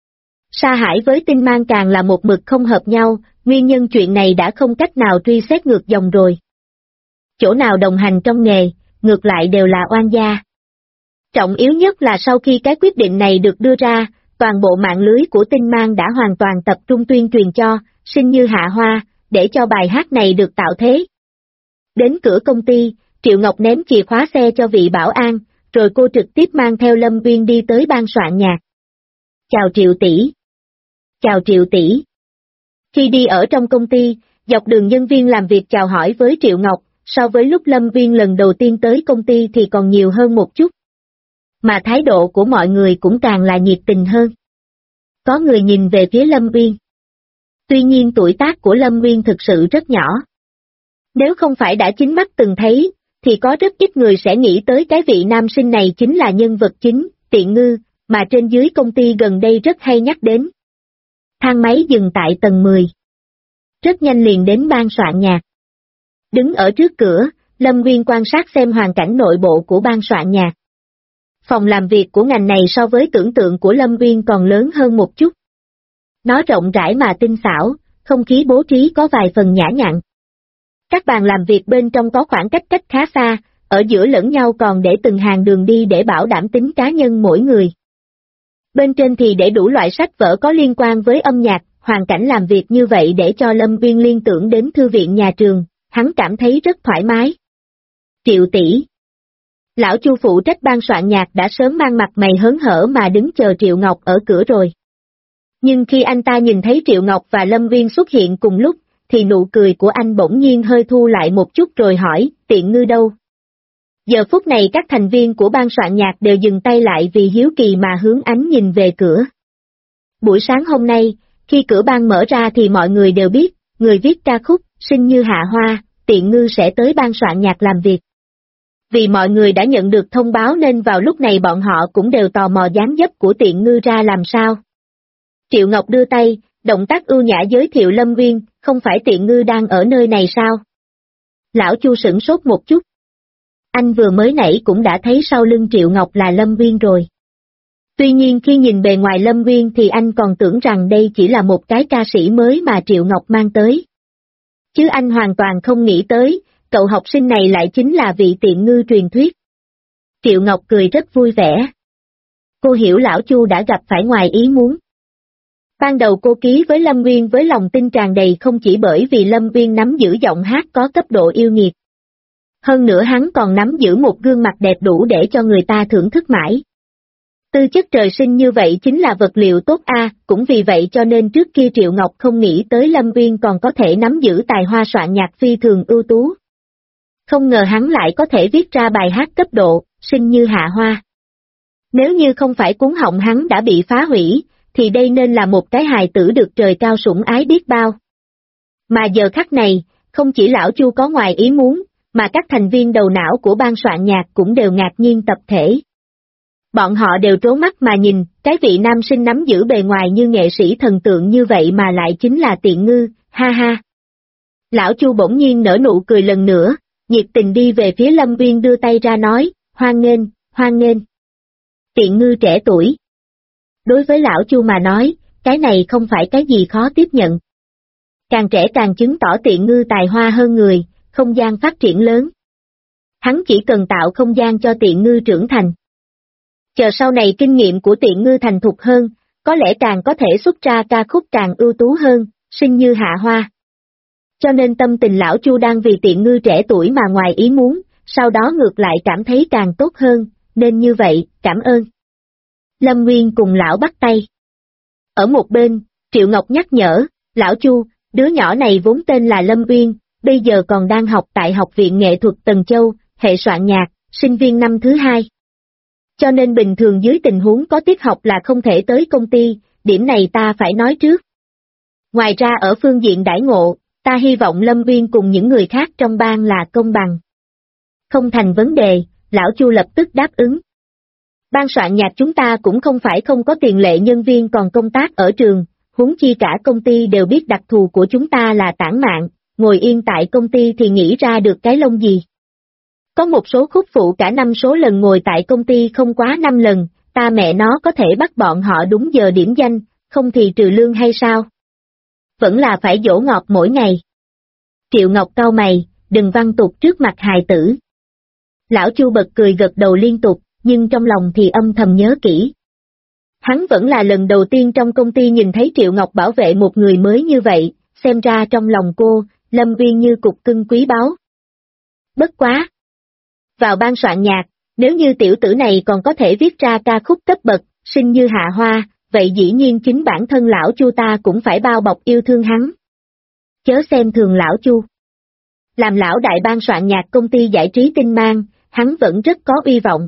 Sa Hải với Tinh Mang càng là một mực không hợp nhau, nguyên nhân chuyện này đã không cách nào truy xét ngược dòng rồi. Chỗ nào đồng hành trong nghề, ngược lại đều là oan gia. Trọng yếu nhất là sau khi cái quyết định này được đưa ra, toàn bộ mạng lưới của Tinh Mang đã hoàn toàn tập trung tuyên truyền cho sinh như hạ hoa, để cho bài hát này được tạo thế. Đến cửa công ty, Triệu Ngọc ném chìa khóa xe cho vị bảo an, rồi cô trực tiếp mang theo Lâm Uyên đi tới ban soạn nhạc. Chào Triệu tỷ. Chào Triệu tỷ. Khi đi ở trong công ty, dọc đường nhân viên làm việc chào hỏi với Triệu Ngọc, so với lúc Lâm Uyên lần đầu tiên tới công ty thì còn nhiều hơn một chút. Mà thái độ của mọi người cũng càng là nhiệt tình hơn. Có người nhìn về phía Lâm Uyên. Tuy nhiên tuổi tác của Lâm Uyên thực sự rất nhỏ. Nếu không phải đã chính mắt từng thấy, thì có rất ít người sẽ nghĩ tới cái vị nam sinh này chính là nhân vật chính, Tiện Ngư, mà trên dưới công ty gần đây rất hay nhắc đến. Thang máy dừng tại tầng 10. Rất nhanh liền đến ban soạn nhạc. Đứng ở trước cửa, Lâm Nguyên quan sát xem hoàn cảnh nội bộ của ban soạn nhạc. Phòng làm việc của ngành này so với tưởng tượng của Lâm Nguyên còn lớn hơn một chút. Nó rộng rãi mà tinh xảo, không khí bố trí có vài phần nhã nhặn. Các bàn làm việc bên trong có khoảng cách khá xa, ở giữa lẫn nhau còn để từng hàng đường đi để bảo đảm tính cá nhân mỗi người. Bên trên thì để đủ loại sách vở có liên quan với âm nhạc, hoàn cảnh làm việc như vậy để cho Lâm Nguyên liên tưởng đến thư viện nhà trường, hắn cảm thấy rất thoải mái. Triệu tỷ. Lão Chu phụ trách ban soạn nhạc đã sớm mang mặt mày hớn hở mà đứng chờ Triệu Ngọc ở cửa rồi. Nhưng khi anh ta nhìn thấy Triệu Ngọc và Lâm Nguyên xuất hiện cùng lúc, thì nụ cười của anh bỗng nhiên hơi thu lại một chút rồi hỏi, Tiện Ngư đâu? Giờ phút này các thành viên của ban soạn nhạc đều dừng tay lại vì hiếu kỳ mà hướng ánh nhìn về cửa. Buổi sáng hôm nay, khi cửa ban mở ra thì mọi người đều biết, người viết ca khúc, sinh như hạ hoa, Tiện Ngư sẽ tới ban soạn nhạc làm việc. Vì mọi người đã nhận được thông báo nên vào lúc này bọn họ cũng đều tò mò dáng dấp của Tiện Ngư ra làm sao. Triệu Ngọc đưa tay, động tác ưu nhã giới thiệu Lâm Nguyên, không phải Tiện Ngư đang ở nơi này sao? Lão Chu sửng sốt một chút. Anh vừa mới nãy cũng đã thấy sau lưng Triệu Ngọc là Lâm Nguyên rồi. Tuy nhiên khi nhìn bề ngoài Lâm Nguyên thì anh còn tưởng rằng đây chỉ là một cái ca sĩ mới mà Triệu Ngọc mang tới. Chứ anh hoàn toàn không nghĩ tới, cậu học sinh này lại chính là vị Tiện Ngư truyền thuyết. Triệu Ngọc cười rất vui vẻ. Cô hiểu lão Chu đã gặp phải ngoài ý muốn. Ban đầu cô ký với Lâm Nguyên với lòng tin tràn đầy không chỉ bởi vì Lâm Nguyên nắm giữ giọng hát có cấp độ yêu nghiệt. Hơn nữa hắn còn nắm giữ một gương mặt đẹp đủ để cho người ta thưởng thức mãi. Tư chất trời sinh như vậy chính là vật liệu tốt cũng vì vậy cho nên trước kia Triệu Ngọc không nghĩ tới Lâm Nguyên còn có thể nắm giữ tài hoa soạn nhạc phi thường ưu tú. Không ngờ hắn lại có thể viết ra bài hát cấp độ, sinh như hạ hoa. Nếu như không phải cuốn họng hắn đã bị phá hủy, thì đây nên là một cái hài tử được trời cao sủng ái biết bao. Mà giờ khắc này, không chỉ lão Chu có ngoài ý muốn, mà các thành viên đầu não của ban soạn nhạc cũng đều ngạc nhiên tập thể. Bọn họ đều trố mắt mà nhìn, cái vị nam sinh nắm giữ bề ngoài như nghệ sĩ thần tượng như vậy mà lại chính là Tiện Ngư, ha ha. Lão Chu bỗng nhiên nở nụ cười lần nữa, nhiệt tình đi về phía Lâm Nguyên đưa tay ra nói, hoan nghênh, hoan nghênh. Tiện Ngư trẻ tuổi. Đối với lão Chu mà nói, cái này không phải cái gì khó tiếp nhận. Càng trẻ càng chứng tỏ Tiện Ngư tài hoa hơn người, không gian phát triển lớn. Hắn chỉ cần tạo không gian cho Tiện Ngư trưởng thành. Chờ sau này kinh nghiệm của Tiện Ngư thành thục hơn, có lẽ càng có thể xuất ra ca khúc càng ưu tú hơn, sinh như hạ hoa. Cho nên tâm tình lão Chu đang vì Tiện Ngư trẻ tuổi mà ngoài ý muốn, sau đó ngược lại cảm thấy càng tốt hơn, nên như vậy, cảm ơn. Lâm Nguyên cùng lão bắt tay. Ở một bên, Triệu Ngọc nhắc nhở, lão Chu, đứa nhỏ này vốn tên là Lâm Nguyên, bây giờ còn đang học tại Học viện Nghệ thuật Tần Châu, hệ soạn nhạc, sinh viên năm thứ 2. Cho nên bình thường dưới tình huống có tiết học là không thể tới công ty, điểm này ta phải nói trước. Ngoài ra ở phương diện đãi ngộ, ta hy vọng Lâm Nguyên cùng những người khác trong ban là công bằng. Không thành vấn đề, lão Chu lập tức đáp ứng. Ban soạn nhạc chúng ta cũng không phải không có tiền lệ nhân viên còn công tác ở trường, huống chi cả công ty đều biết đặc thù của chúng ta là tản mạn, ngồi yên tại công ty thì nghĩ ra được cái lông gì. Có một số khúc phụ cả năm số lần ngồi tại công ty không quá 5 lần, ta mẹ nó có thể bắt bọn họ đúng giờ điểm danh, không thì trừ lương hay sao? Vẫn là phải dỗ ngọt mỗi ngày. Triệu Ngọc cau mày, đừng văn tục trước mặt hài tử. Lão Chu bật cười gật đầu liên tục, nhưng trong lòng thì âm thầm nhớ kỹ. Hắn vẫn là lần đầu tiên trong công ty nhìn thấy Triệu Ngọc bảo vệ một người mới như vậy, xem ra trong lòng cô, Lâm Nguyên như cục cưng quý báu. Bất quá! Vào ban soạn nhạc, nếu như tiểu tử này còn có thể viết ra ca khúc cấp bậc, sinh như hạ hoa, vậy dĩ nhiên chính bản thân lão Chu ta cũng phải bao bọc yêu thương hắn. Chớ xem thường lão Chu. Làm lão đại ban soạn nhạc công ty giải trí Tinh Mang, hắn vẫn rất có uy vọng.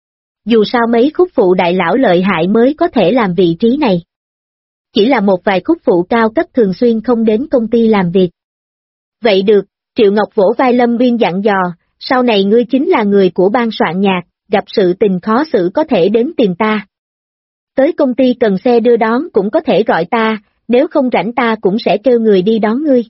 Dù sao mấy khúc phụ đại lão lợi hại mới có thể làm vị trí này. Chỉ là một vài khúc phụ cao cấp thường xuyên không đến công ty làm việc. Vậy được, Triệu Ngọc vỗ vai Lâm Nguyên dặn dò, sau này ngươi chính là người của ban soạn nhạc, gặp sự tình khó xử có thể đến tìm ta. Tới công ty cần xe đưa đón cũng có thể gọi ta, nếu không rảnh ta cũng sẽ kêu người đi đón ngươi.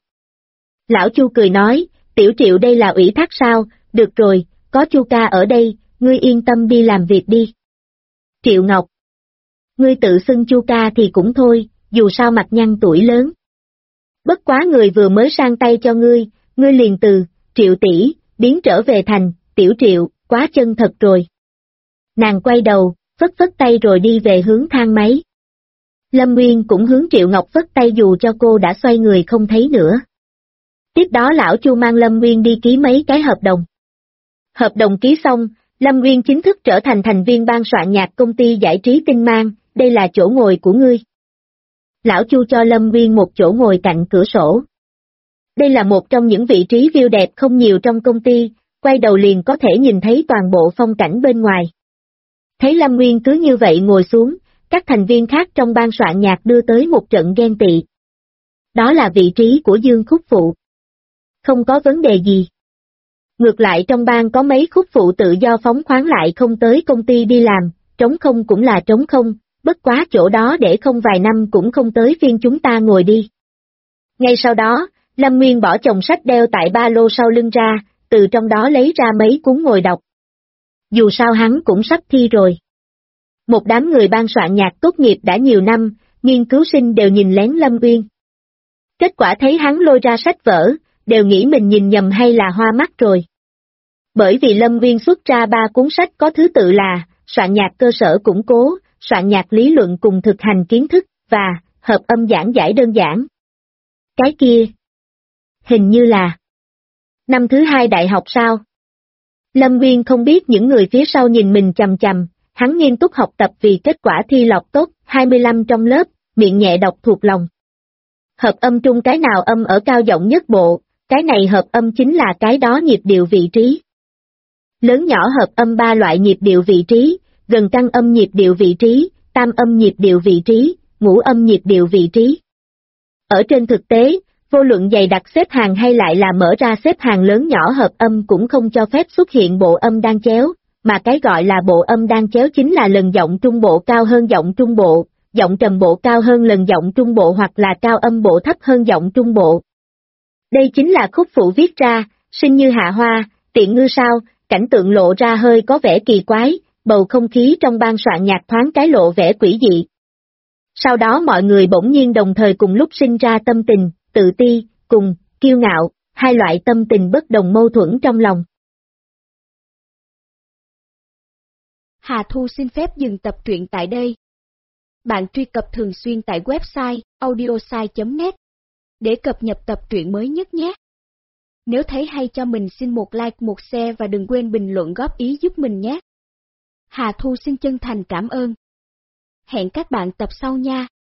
Lão Chu cười nói, tiểu Triệu đây là ủy thác sao, được rồi, có Chu ca ở đây, ngươi yên tâm đi làm việc đi. Triệu Ngọc, ngươi tự xưng Chu ca thì cũng thôi, dù sao mặt nhăn tuổi lớn. Bất quá người vừa mới sang tay cho ngươi liền từ, Triệu tỷ, biến trở về thành, tiểu Triệu, quá chân thật rồi. Nàng quay đầu, phất phất tay rồi đi về hướng thang máy. Lâm Nguyên cũng hướng Triệu Ngọc phất tay dù cho cô đã xoay người không thấy nữa. Tiếp đó lão Chu mang Lâm Nguyên đi ký mấy cái hợp đồng. Hợp đồng ký xong, Lâm Nguyên chính thức trở thành thành viên ban soạn nhạc công ty giải trí Tinh Mang, đây là chỗ ngồi của ngươi. Lão Chu cho Lâm Nguyên một chỗ ngồi cạnh cửa sổ. Đây là một trong những vị trí view đẹp không nhiều trong công ty, quay đầu liền có thể nhìn thấy toàn bộ phong cảnh bên ngoài. Thấy Lâm Nguyên cứ như vậy ngồi xuống, các thành viên khác trong ban soạn nhạc đưa tới một trận ghen tị. Đó là vị trí của Dương khúc phụ. Không có vấn đề gì. Ngược lại trong ban có mấy khúc phụ tự do phóng khoáng lại không tới công ty đi làm, trống không cũng là trống không, bất quá chỗ đó để không vài năm cũng không tới phiên chúng ta ngồi đi. Ngay sau đó, Lâm Nguyên bỏ chồng sách đeo tại ba lô sau lưng ra, từ trong đó lấy ra mấy cuốn ngồi đọc. Dù sao hắn cũng sắp thi rồi. Một đám người ban soạn nhạc tốt nghiệp đã nhiều năm, nghiên cứu sinh đều nhìn lén Lâm Nguyên. Kết quả thấy hắn lôi ra sách vở, đều nghĩ mình nhìn nhầm hay là hoa mắt rồi. Bởi vì Lâm Nguyên xuất ra 3 cuốn sách có thứ tự là, soạn nhạc cơ sở củng cố, soạn nhạc lý luận cùng thực hành kiến thức, và, hợp âm giảng giải đơn giản. Cái kia, hình như là năm thứ 2 đại học sao? Lâm Nguyên không biết những người phía sau nhìn mình chằm chằm, hắn nghiêm túc học tập vì kết quả thi lọt tốt 25 trong lớp, miệng nhẹ đọc thuộc lòng. Hợp âm trung cái nào âm ở cao giọng nhất bộ, cái này hợp âm chính là cái đó nhịp điệu vị trí. Lớn nhỏ hợp âm 3 loại nhịp điệu vị trí, gần căn âm nhịp điệu vị trí, tam âm nhịp điệu vị trí, ngũ âm nhịp điệu vị trí. Ở trên thực tế, vô luận dày đặt xếp hàng hay lại là mở ra xếp hàng lớn nhỏ hợp âm cũng không cho phép xuất hiện bộ âm đan chéo, mà cái gọi là bộ âm đan chéo chính là lần giọng trung bộ cao hơn giọng trung bộ, giọng trầm bộ cao hơn lần giọng trung bộ hoặc là cao âm bộ thấp hơn giọng trung bộ. Đây chính là khúc phụ viết ra, sinh như hạ hoa, tiện ngư sao, cảnh tượng lộ ra hơi có vẻ kỳ quái, bầu không khí trong ban soạn nhạc thoáng cái lộ vẻ quỷ dị. Sau đó mọi người bỗng nhiên đồng thời cùng lúc sinh ra tâm tình, tự ti, cùng, kiêu ngạo, hai loại tâm tình bất đồng mâu thuẫn trong lòng. Hà Thu xin phép dừng tập truyện tại đây. Bạn truy cập thường xuyên tại website audiosai.net để cập nhật tập truyện mới nhất nhé. Nếu thấy hay cho mình xin một like, một share và đừng quên bình luận góp ý giúp mình nhé. Hà Thu xin chân thành cảm ơn. Hẹn các bạn tập sau nha.